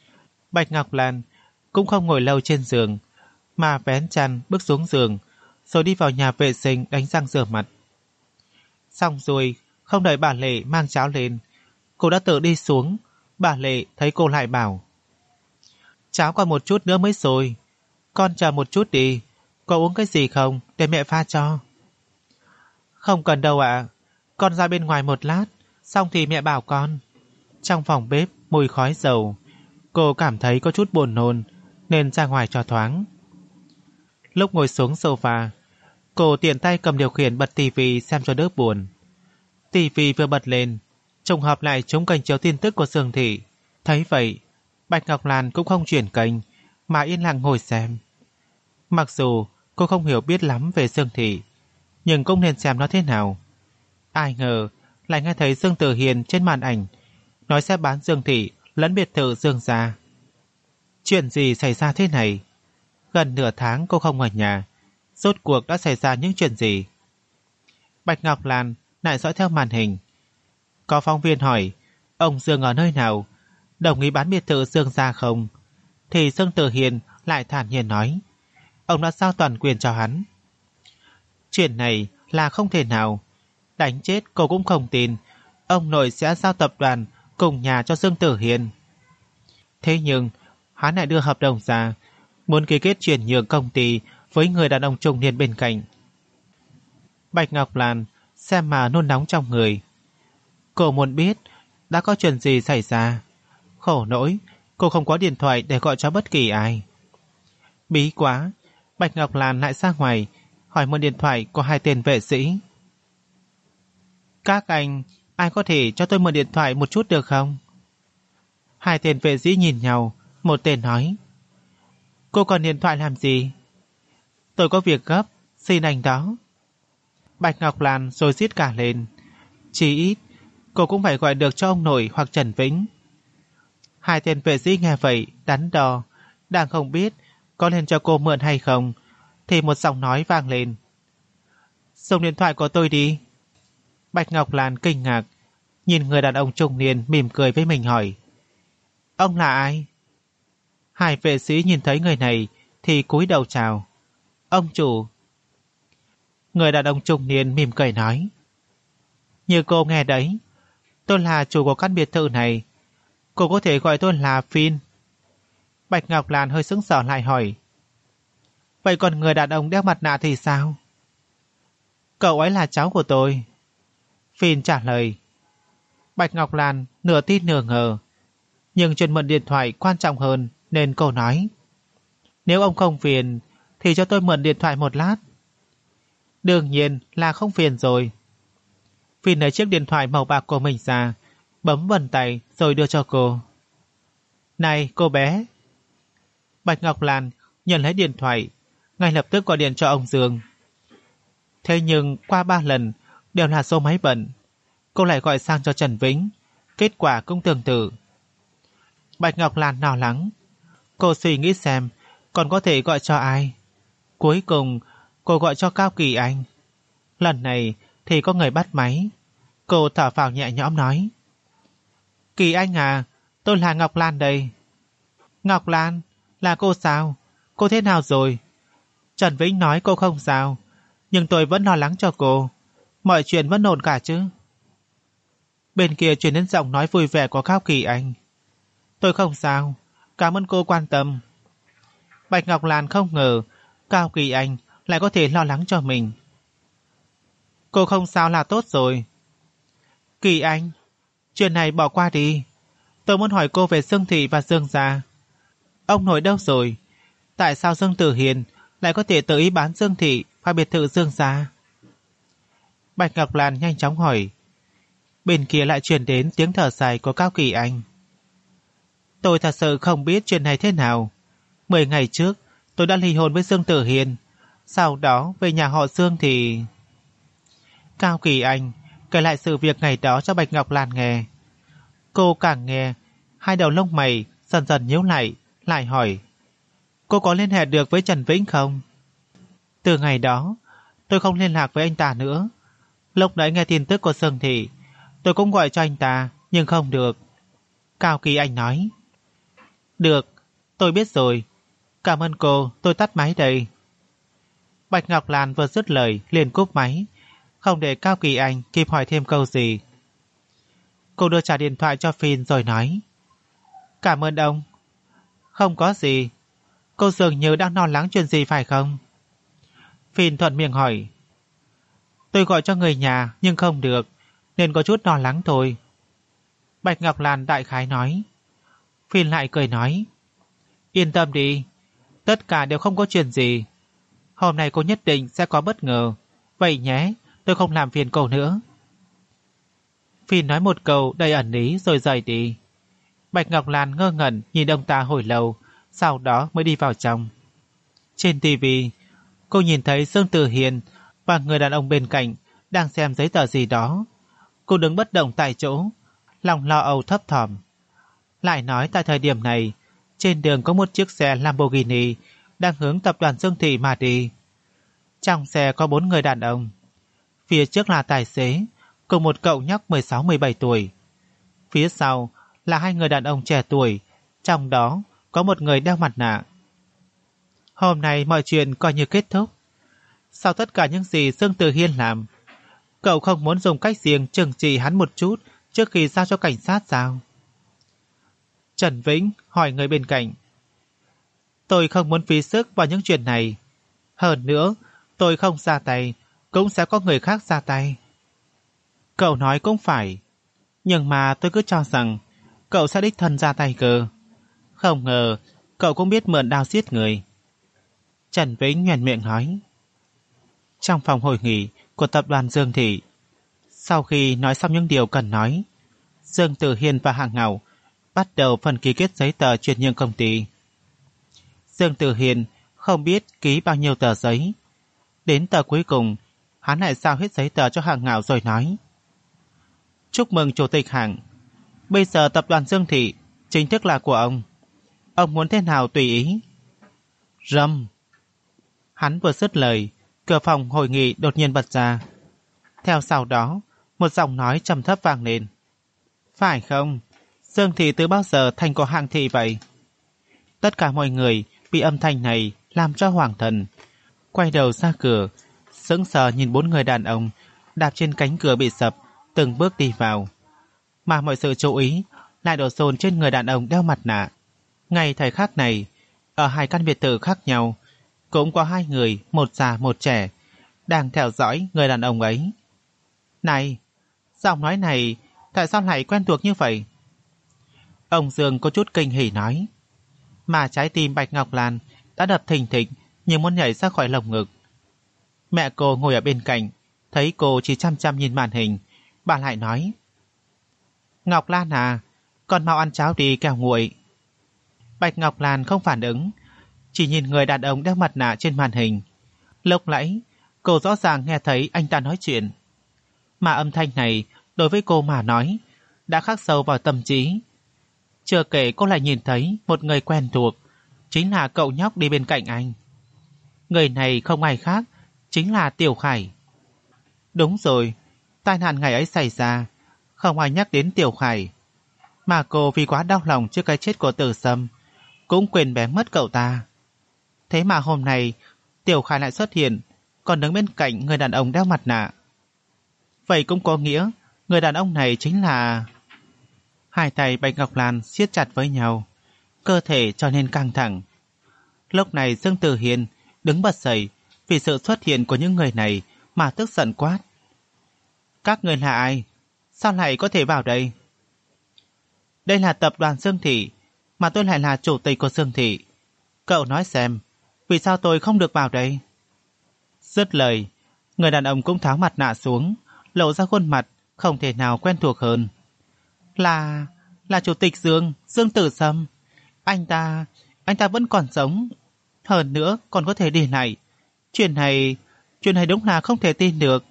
Bạch Ngọc Lan cũng không ngồi lâu trên giường, mà vén chăn bước xuống giường, rồi đi vào nhà vệ sinh đánh răng rửa mặt. Xong rồi, không đợi bà Lệ mang cháo lên, cô đã tự đi xuống. Bà Lệ thấy cô lại bảo: cháo còn một chút nữa mới sôi, con chờ một chút đi, có uống cái gì không để mẹ pha cho? Không cần đâu ạ, con ra bên ngoài một lát, xong thì mẹ bảo con. Trong phòng bếp mùi khói dầu, cô cảm thấy có chút buồn nôn nên ra ngoài cho thoáng. Lúc ngồi xuống sofa, cô tiện tay cầm điều khiển bật tivi xem cho đỡ buồn. Tivi vừa bật lên, trùng hợp lại trúng kênh chiếu tin tức của Dương Thị. Thấy vậy, Bạch Ngọc Lan cũng không chuyển kênh mà yên lặng ngồi xem. Mặc dù cô không hiểu biết lắm về Dương Thị, nhưng cũng nên xem nó thế nào. Ai ngờ lại nghe thấy Dương Tử Hiền trên màn ảnh nói sẽ bán Dương Thị lẫn biệt thự Dương gia. Chuyện gì xảy ra thế này? Gần nửa tháng cô không ở nhà, rốt cuộc đã xảy ra những chuyện gì? Bạch Ngọc Lan lại dõi theo màn hình. Có phóng viên hỏi ông Dương ở nơi nào, đồng ý bán biệt thự Dương gia không? Thì Dương Tử Hiền lại thản nhiên nói ông đã giao toàn quyền cho hắn. Chuyện này là không thể nào. Đánh chết cô cũng không tin ông nội sẽ giao tập đoàn cùng nhà cho Dương Tử Hiền. Thế nhưng hắn lại đưa hợp đồng ra, muốn ký kết chuyển nhượng công ty với người đàn ông trung niên bên cạnh. Bạch Ngọc Lan xem mà nôn nóng trong người. Cô muốn biết đã có chuyện gì xảy ra. Khổ nỗi cô không có điện thoại để gọi cho bất kỳ ai. Bí quá, Bạch Ngọc Lan lại ra ngoài hỏi mượn điện thoại của hai tên vệ sĩ. Các anh, ai có thể cho tôi mượn điện thoại một chút được không? Hai tên vệ sĩ nhìn nhau, một tên nói: cô còn điện thoại làm gì? Tôi có việc gấp, xin anh đó. Bạch Ngọc Lan rồi rít cả lên. Chỉ ít, cô cũng phải gọi được cho ông nội hoặc Trần Vĩnh. Hai tên vệ sĩ nghe vậy, đắn đo, đang không biết có nên cho cô mượn hay không, thì một giọng nói vang lên: dùng điện thoại của tôi đi. Bạch Ngọc Lan kinh ngạc, nhìn người đàn ông trung niên mỉm cười với mình hỏi: ông là ai? Hai vệ sĩ nhìn thấy người này thì cúi đầu chào: ông chủ. Người đàn ông trung niên mỉm cười nói: như cô nghe đấy, tôi là chủ của căn biệt thự này, cô có thể gọi tôi là Phin. Bạch Ngọc Lan hơi sững sờ lại hỏi: vậy còn người đàn ông đeo mặt nạ thì sao? Cậu ấy là cháu của tôi, Phin trả lời. Bạch Ngọc Lan nửa tin nửa ngờ, nhưng chuyện mượn điện thoại quan trọng hơn nên cô nói: nếu ông không phiền thì cho tôi mượn điện thoại một lát. Đương nhiên là không phiền rồi. Phin lấy chiếc điện thoại màu bạc của mình ra, bấm vân tay rồi đưa cho cô. Này cô bé. Bạch Ngọc Lan nhận lấy điện thoại, ngay lập tức gọi điện cho ông Dương. Thế nhưng qua 3 lần đều là số máy bận. Cô lại gọi sang cho Trần Vĩnh, kết quả cũng tương tự. Bạch Ngọc Lan lo lắng. Cô suy nghĩ xem còn có thể gọi cho ai. Cuối cùng cô gọi cho Cao Kỳ Anh. Lần này thì có người bắt máy. Cô thở phào nhẹ nhõm nói: Kỳ Anh à, tôi là Ngọc Lan đây. Ngọc Lan, là cô sao? Cô thế nào rồi? Trần Vĩnh nói cô không sao, nhưng tôi vẫn lo lắng cho cô. Mọi chuyện vẫn ổn cả chứ? Bên kia truyền đến giọng nói vui vẻ của Cao Kỳ Anh. Tôi không sao, cảm ơn cô quan tâm. Bạch Ngọc Lan không ngờ Cao Kỳ Anh lại có thể lo lắng cho mình. Cô không sao là tốt rồi. Kỳ Anh, chuyện này bỏ qua đi. Tôi muốn hỏi cô về Dương Thị và Dương gia. Ông nội đâu rồi? Tại sao Dương Tử Hiền lại có thể tự ý bán Dương Thị và biệt thự Dương gia? Bạch Ngọc Lan nhanh chóng hỏi. Bên kia lại truyền đến tiếng thở dài của Cao Kỳ Anh. Tôi thật sự không biết chuyện này thế nào. 10 ngày trước tôi đã ly hôn với Dương Tử Hiền, sau đó về nhà họ Dương thì... Cao Kỳ Anh kể lại sự việc ngày đó cho Bạch Ngọc Lan nghe. Cô càng nghe, hai đầu lông mày dần dần nhíu lại hỏi: Cô có liên hệ được với Trần Vĩnh không? Từ ngày đó tôi không liên lạc với anh ta nữa. Lúc nãy nghe tin tức của Dương Thị, tôi cũng gọi cho anh ta nhưng không được. Cao Kỳ Anh nói: Được, Tôi biết rồi. Cảm ơn cô, tôi tắt máy đây. Bạch Ngọc Lan vừa dứt lời liền cúp máy, không để Cao Kỳ Anh kịp hỏi thêm câu gì. Cô đưa trả điện thoại cho Phin rồi nói: Cảm ơn ông. Không có gì. Cô dường như đang lo lắng chuyện gì phải không? Phin thuận miệng hỏi. Tôi gọi cho người nhà nhưng không được, nên có chút lo lắng thôi. Bạch Ngọc Lan đại khái nói. Phin lại cười nói. Yên tâm đi, tất cả đều không có chuyện gì. Hôm nay cô nhất định sẽ có bất ngờ. Vậy nhé, tôi không làm phiền cô nữa. Phin nói một câu đầy ẩn ý rồi rời đi. Bạch Ngọc Lan ngơ ngẩn nhìn ông ta hồi lâu, sau đó mới đi vào trong. Trên tivi, cô nhìn thấy Dương Tử Hiền và người đàn ông bên cạnh đang xem giấy tờ gì đó. Cô đứng bất động tại chỗ, lòng lo âu thấp thỏm. Lại nói tại thời điểm này, trên đường có một chiếc xe Lamborghini đang hướng tập đoàn Dương Thị mà đi. Trong xe có 4 người đàn ông. Phía trước là tài xế cùng một cậu nhóc 16-17 tuổi. Phía sau là 2 người đàn ông trẻ tuổi, trong đó có một người đeo mặt nạ. Hôm nay mọi chuyện coi như kết thúc. Sau tất cả những gì Dương Tử Hiên làm, cậu không muốn dùng cách riêng trừng trị hắn một chút trước khi giao cho cảnh sát sao? Trần Vĩnh hỏi người bên cạnh. Tôi không muốn phí sức vào những chuyện này. Hơn nữa, tôi không ra tay, cũng sẽ có người khác ra tay. Cậu nói cũng phải, nhưng mà tôi cứ cho rằng cậu sẽ đích thân ra tay cơ. Không ngờ cậu cũng biết mượn đao giết người. Trần Vĩnh nhoẻn miệng nói. Trong phòng hội nghị của tập đoàn Dương Thị, sau khi nói xong những điều cần nói, Dương Tử Hiên và Hạng Ngạo bắt đầu phần ký kết giấy tờ chuyển nhượng công ty. Dương Tử Hiên không biết ký bao nhiêu tờ giấy. Đến tờ cuối cùng, hắn lại giao hết giấy tờ cho Hạng Ngạo rồi nói. Chúc mừng Chủ tịch Hạng. Bây giờ tập đoàn Dương Thị chính thức là của ông. Ông muốn thế nào tùy ý. Rầm. Hắn vừa dứt lời, cửa phòng hội nghị đột nhiên bật ra. Theo sau đó, một giọng nói trầm thấp vang lên. Phải không? Dương Thị từ bao giờ thành của Hạng Thị vậy? Tất cả mọi người bị âm thanh này làm cho hoảng thần. Quay đầu ra cửa, sững sờ nhìn 4 người đàn ông đạp trên cánh cửa bị sập, từng bước đi vào. Mà mọi sự chú ý lại đổ dồn trên người đàn ông đeo mặt nạ. Ngay thời khắc này, ở 2 căn biệt thự khác nhau, cũng có 2 người, một già một trẻ, đang theo dõi người đàn ông ấy. Này, giọng nói này tại sao lại quen thuộc như vậy? Ông Dương có chút kinh hỉ nói. Mà trái tim Bạch Ngọc Lan đã đập thình thịch như muốn nhảy ra khỏi lồng ngực. Mẹ cô ngồi ở bên cạnh, thấy cô chỉ chăm chăm nhìn màn hình, bà lại nói. Ngọc Lan à, con mau ăn cháo đi kẻo nguội. Bạch Ngọc Lan không phản ứng, chỉ nhìn người đàn ông đeo mặt nạ trên màn hình. Lúc nãy, cô rõ ràng nghe thấy anh ta nói chuyện. Mà âm thanh này, đối với cô mà nói, đã khắc sâu vào tâm trí. Chưa kể cô lại nhìn thấy một người quen thuộc, chính là cậu nhóc đi bên cạnh anh. Người này không ai khác, chính là Tiểu Khải. Đúng rồi, tai nạn ngày ấy xảy ra, không ai nhắc đến Tiểu Khải. Mà cô vì quá đau lòng trước cái chết của Tử Sâm, cũng quên bén mất cậu ta. Thế mà hôm nay, Tiểu Khải lại xuất hiện, còn đứng bên cạnh người đàn ông đeo mặt nạ. Vậy cũng có nghĩa, người đàn ông này chính là... Hai tay Bạch Ngọc Lan siết chặt với nhau, cơ thể trở nên căng thẳng. Lúc này Dương Tử Hiên đứng bật dậy vì sự xuất hiện của những người này mà tức giận quát. Các người là ai? Sao lại có thể vào đây? Đây là tập đoàn Dương Thị, mà tôi lại là chủ tịch của Dương Thị. Cậu nói xem, vì sao tôi không được vào đây? Dứt lời, người đàn ông cũng tháo mặt nạ xuống, lộ ra khuôn mặt không thể nào quen thuộc hơn. Là chủ tịch Dương Tử Sâm. Anh ta vẫn còn sống. Hơn nữa còn có thể đi lại. Chuyện này đúng là không thể tin được.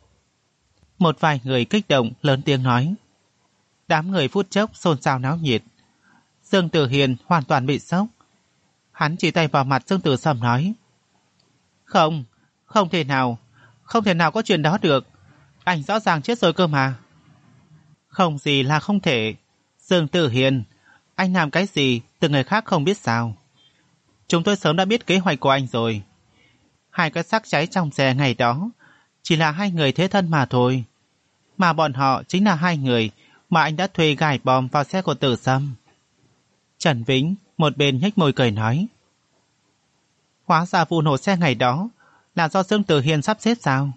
Một vài người kích động lớn tiếng nói. Đám người phút chốc xôn xao náo nhiệt. Dương Tử Hiền hoàn toàn bị sốc. Hắn chỉ tay vào mặt Dương Tử Sâm nói. Không thể nào có chuyện đó được. Anh rõ ràng chết rồi cơ mà. Không gì là không thể. Dương Tử Hiền, anh làm cái gì từ người khác không biết sao? Chúng tôi sớm đã biết kế hoạch của anh rồi. Hai cái xác cháy trong xe ngày đó chỉ là hai người thế thân mà thôi. Mà bọn họ chính là hai người mà anh đã thuê gài bom vào xe của Tử Sâm. Trần Vĩnh một bên nhếch môi cười nói. Hóa ra vụ nổ xe ngày đó là do Dương Tử Hiên sắp xếp sao?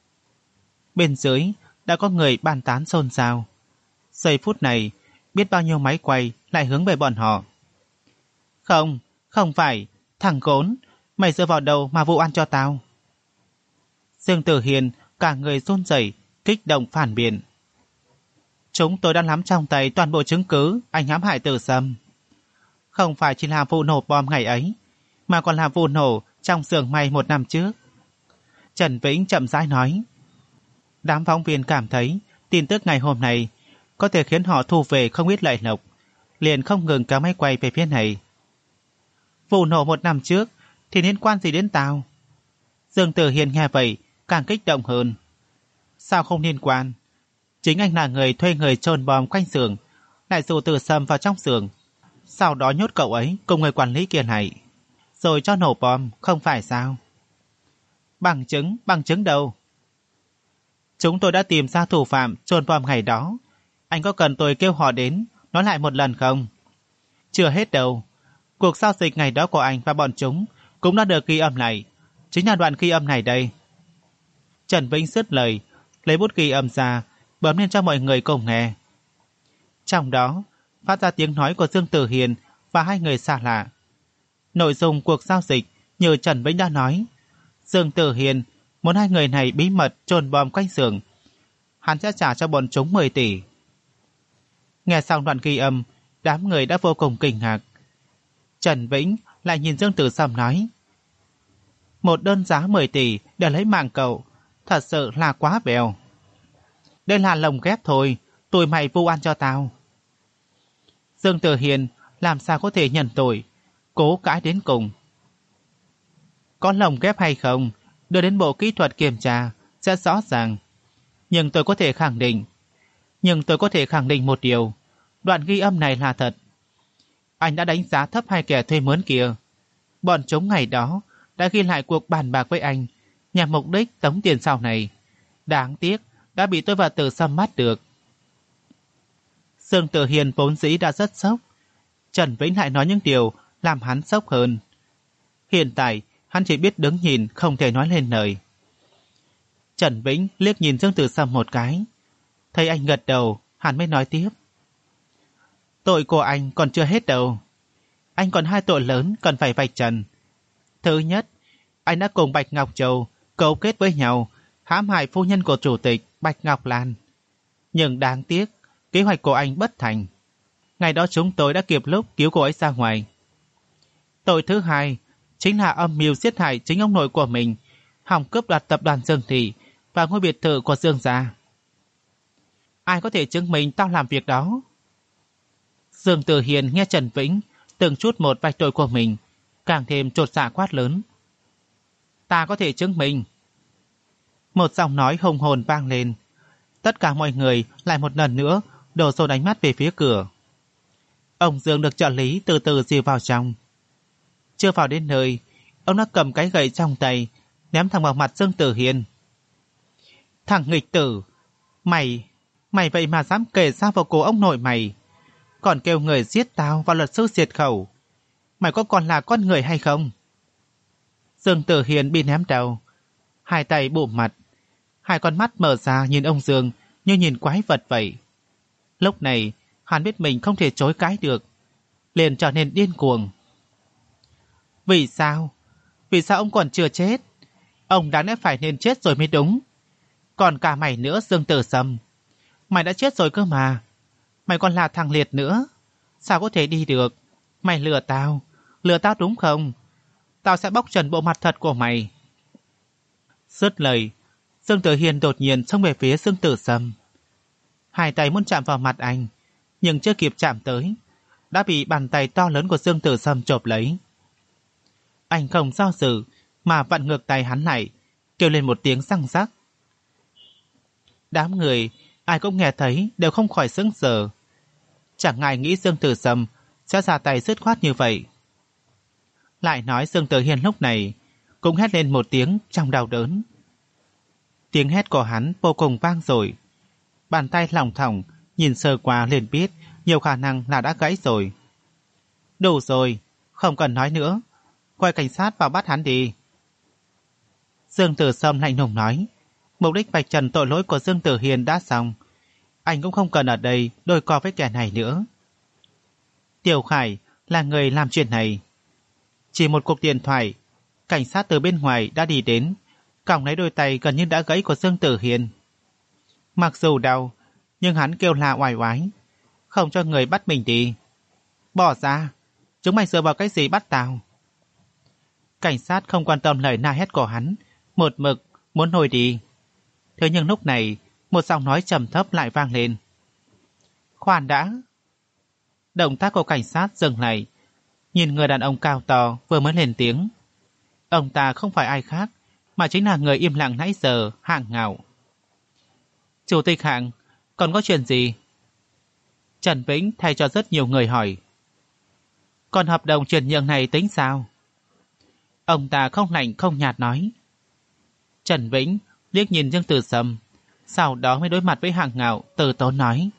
Bên dưới đã có người bàn tán xôn xao. Giây phút này biết bao nhiêu máy quay lại hướng về bọn họ. Không, không phải, thằng khốn, mày dựa vào đâu mà vụ ăn cho tao? Dương Tử Hiên cả người run rẩy, kích động phản biện. Chúng tôi đã nắm trong tay toàn bộ chứng cứ anh hãm hại Tử Sâm. Không phải chỉ là vụ nổ bom ngày ấy, mà còn là vụ nổ trong xưởng may 1 năm trước. Trần Vĩnh chậm rãi nói. Đám phóng viên cảm thấy tin tức ngày hôm nay có thể khiến họ thu về không ít lợi lộc, liền không ngừng kéo máy quay về phía này. Vụ nổ 1 năm trước thì liên quan gì đến tao? Dương Tử Hiên nghe vậy càng kích động hơn. Sao không liên quan? Chính anh là người thuê người chôn bom quanh xưởng, lại dụ Tử Sâm vào trong xưởng, sau đó nhốt cậu ấy cùng người quản lý kia lại, rồi cho nổ bom, không phải sao? Bằng chứng đâu? Chúng tôi đã tìm ra thủ phạm chôn bom ngày đó. Anh có cần tôi kêu họ đến nói lại một lần không? Chưa hết đâu. Cuộc giao dịch ngày đó của anh và bọn chúng cũng đã được ghi âm lại. Chính là đoạn ghi âm này đây. Trần Vĩnh dứt lời, lấy bút ghi âm ra, bấm lên cho mọi người cùng nghe. Trong đó phát ra tiếng nói của Dương Tử Hiên và hai người xa lạ. Nội dung cuộc giao dịch như Trần Vĩnh đã nói, Dương Tử Hiên muốn hai người này bí mật chôn bom quanh xưởng, hắn sẽ trả cho bọn chúng 10 tỷ. Nghe xong đoạn ghi âm, đám người đã vô cùng kinh ngạc. Trần Vĩnh lại nhìn Dương Tử Sâm nói, một đơn giá 10 tỷ để lấy mạng cậu, thật sự là quá bèo. Đây là lồng ghép thôi, tụi mày vu oan cho tao. Dương Tử Hiên làm sao có thể nhận tội, cố cãi đến cùng. Có lồng ghép hay không, đưa đến bộ kỹ thuật kiểm tra sẽ rõ ràng. Nhưng tôi có thể khẳng định một điều, đoạn ghi âm này là thật. Anh đã đánh giá thấp hai kẻ thuê mướn kia. Bọn chúng ngày đó đã ghi lại cuộc bàn bạc với anh nhằm mục đích tống tiền sau này. Đáng tiếc đã bị tôi và Tử Sâm bắt được. Dương Tử Hiên vốn dĩ đã rất sốc. Trần Vĩnh lại nói những điều làm hắn sốc hơn. Hiện tại hắn chỉ biết đứng nhìn, không thể nói lên lời. Trần Vĩnh liếc nhìn Dương Tử Sâm một cái. Thấy anh gật đầu, hắn mới nói tiếp. Tội của anh còn chưa hết đâu. Anh còn 2 tội lớn cần phải vạch trần. Thứ nhất, anh đã cùng Bạch Ngọc Châu cấu kết với nhau hãm hại phu nhân của chủ tịch Bạch Ngọc Lan. Nhưng đáng tiếc, kế hoạch của anh bất thành. Ngày đó chúng tôi đã kịp lúc cứu cô ấy ra ngoài. Tội thứ hai chính là âm mưu giết hại chính ông nội của mình, hòng cướp đoạt tập đoàn Dương Thị và ngôi biệt thự của Dương gia. Ai có thể chứng minh tao làm việc đó? Dương Tử Hiên nghe Trần Vĩnh từng chút một vạch tội của mình, càng thêm chột dạ quát lớn. Ta có thể chứng minh. Một giọng nói hùng hồn vang lên. Tất cả mọi người lại một lần nữa đổ dồn ánh mắt về phía cửa. Ông Dương được trợ lý từ từ dìu vào trong. Chưa vào đến nơi, ông đã cầm cái gậy trong tay ném thẳng vào mặt Dương Tử Hiên. Thằng nghịch tử, mày vậy mà dám kề dao vào cổ ông nội mày, còn kêu người giết tao và luật sư diệt khẩu. Mày có còn là con người hay không? Dương Tử Hiên bị ném đầu, hai tay bụm mặt, hai con mắt mở ra nhìn ông Dương như nhìn quái vật vậy. Lúc này hắn biết mình không thể chối cãi được, liền trở nên điên cuồng. Vì sao? Vì sao ông còn chưa chết? Ông đáng lẽ phải nên chết rồi mới đúng. Còn cả mày nữa, Dương Tử Sâm. Mày đã chết rồi cơ mà. Mày còn là thằng liệt nữa. Sao có thể đi được? Mày lừa tao đúng không? Tao sẽ bóc trần bộ mặt thật của mày. Dứt lời, Dương Tử Hiên đột nhiên xông về phía Dương Tử Sâm. Hai tay muốn chạm vào mặt anh, nhưng chưa kịp chạm tới, đã bị bàn tay to lớn của Dương Tử Sâm chộp lấy. Anh không do dự mà vặn ngược tay hắn lại, kêu lên một tiếng răng rắc. Đám người ai cũng nghe thấy đều không khỏi sững sờ. Chẳng ai nghĩ Dương Tử Sâm sẽ ra tay dứt khoát như vậy. Lại nói Dương Tử Hiên lúc này cũng hét lên một tiếng trong đau đớn. Tiếng hét của hắn vô cùng vang dội. Bàn tay lỏng thỏng nhìn sơ qua liền biết nhiều khả năng là đã gãy rồi. Đủ rồi, không cần nói nữa, gọi cảnh sát vào bắt hắn đi. Dương Tử Sâm lạnh lùng nói, mục đích vạch trần tội lỗi của Dương Tử Hiên đã xong, anh cũng không cần ở đây đôi co với kẻ này nữa. Tiểu Khải là người làm chuyện này. Chỉ một cuộc điện thoại, cảnh sát từ bên ngoài đã đi đến, còng lấy đôi tay gần như đã gãy của Dương Tử Hiên. Mặc dù đau, nhưng hắn kêu la oai oái, không cho người bắt mình đi. Bỏ ra, chúng mày dựa vào cái gì bắt tao? Cảnh sát không quan tâm lời la hét của hắn, một mực muốn hồi đi. Thế nhưng lúc này, một giọng nói trầm thấp lại vang lên. Khoan đã. Động tác của cảnh sát dừng lại, nhìn người đàn ông cao to vừa mới lên tiếng. Ông ta không phải ai khác, mà chính là người im lặng nãy giờ, Hạng Ngạo. Chủ tịch Hạng, còn có chuyện gì? Trần Vĩnh thay cho rất nhiều người hỏi. Còn hợp đồng chuyển nhượng này tính sao? Ông ta không lạnh không nhạt nói. Trần Vĩnh liếc nhìn Dương Tử Sâm, sau đó mới đối mặt với Hạng Ngạo từ tốn nói.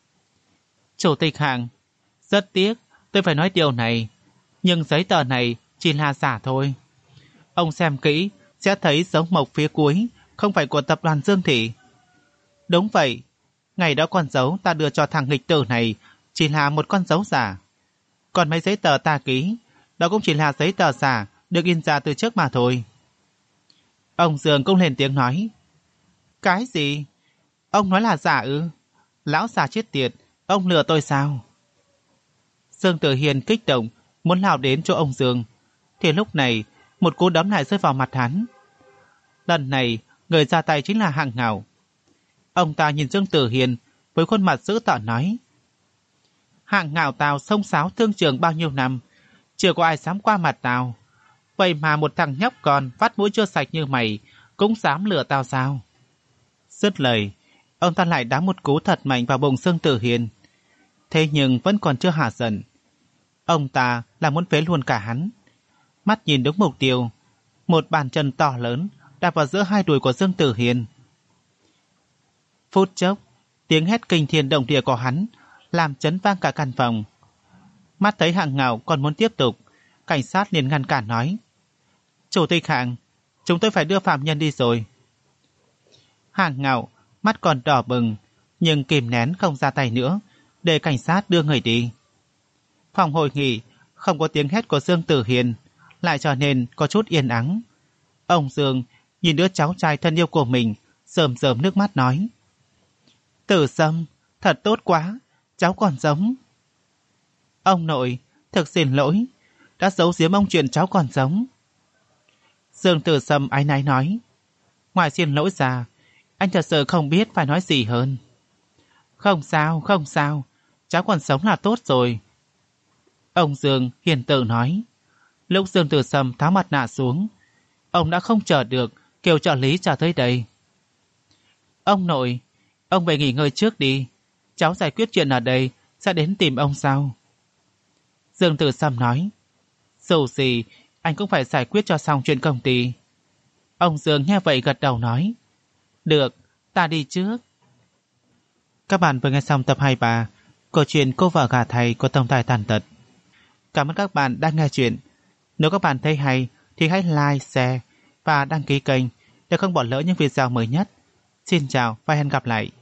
Chủ tịch Hạng, rất tiếc tôi phải nói điều này, nhưng giấy tờ này chỉ là giả thôi. Ông xem kỹ sẽ thấy dấu mộc phía cuối không phải của tập đoàn Dương Thị. Đúng vậy, ngày đó con dấu ta đưa cho thằng nghịch tử này chỉ là một con dấu giả. Còn mấy giấy tờ ta ký, đó cũng chỉ là giấy tờ giả được in ra từ trước mà thôi. Ông Dương cũng lên tiếng nói. Cái gì? Ông nói là giả ư? Lão già chết tiệt, ông lừa tôi sao? Dương Tử Hiên kích động muốn lao đến chỗ ông Dương, thì lúc này một cú đấm lại rơi vào mặt hắn. Lần này người ra tay chính là Hạng Ngạo. Ông ta nhìn Dương Tử Hiên với khuôn mặt dữ tợn nói. Hạng Ngạo tao xông xáo thương trường bao nhiêu năm, chưa có ai dám qua mặt tao. Vậy mà một thằng nhóc con phát mũi chưa sạch như mày cũng dám lừa tao sao? Dứt lời, ông ta lại đá một cú thật mạnh vào bụng Dương Tử Hiên. Thế nhưng vẫn còn chưa hạ giận. Ông ta là muốn phế luôn cả hắn. Mắt nhìn đúng mục tiêu, một bàn chân to lớn đạp vào giữa hai đùi của Dương Tử Hiên. Phút chốc, tiếng hét kinh thiên động địa của hắn làm chấn vang cả căn phòng. Mắt thấy Hạng Ngạo còn muốn tiếp tục, cảnh sát liền ngăn cản nói. Chủ tịch Hạng, chúng tôi phải đưa phạm nhân đi rồi. Hạng Ngạo mắt còn đỏ bừng, nhưng kìm nén không ra tay nữa, để cảnh sát đưa người đi. Phòng hội nghị không có tiếng hét của Dương Tử Hiên, lại trở nên có chút yên ắng. Ông Dương nhìn đứa cháu trai thân yêu của mình, rơm rơm nước mắt nói. Tử Sâm, thật tốt quá, cháu còn sống. Ông nội, thực xin lỗi, đã giấu giếm ông chuyện cháu còn sống. Dương Tử Sâm áy náy nói. Ngoài xin lỗi ra, anh thật sự không biết phải nói gì hơn. Không sao, không sao, cháu còn sống là tốt rồi. Ông Dương hiền từ nói. Lúc Dương Tử Sâm tháo mặt nạ xuống, ông đã không chờ được, kêu trợ lý trở tới đây. Ông nội, ông về nghỉ ngơi trước đi, cháu giải quyết chuyện ở đây, sẽ đến tìm ông sau. Dương Tử Sâm nói. Dù gì, anh cũng phải giải quyết cho xong chuyện công ty. Ông Dương nghe vậy gật đầu nói. Được, ta đi trước. Các bạn vừa nghe xong tập 23 câu chuyện Cô vợ gả thầy của Tổng tài Tàn Tật. Cảm ơn các bạn đã nghe chuyện. Nếu các bạn thấy hay thì hãy like, share và đăng ký kênh để không bỏ lỡ những video mới nhất. Xin chào và hẹn gặp lại.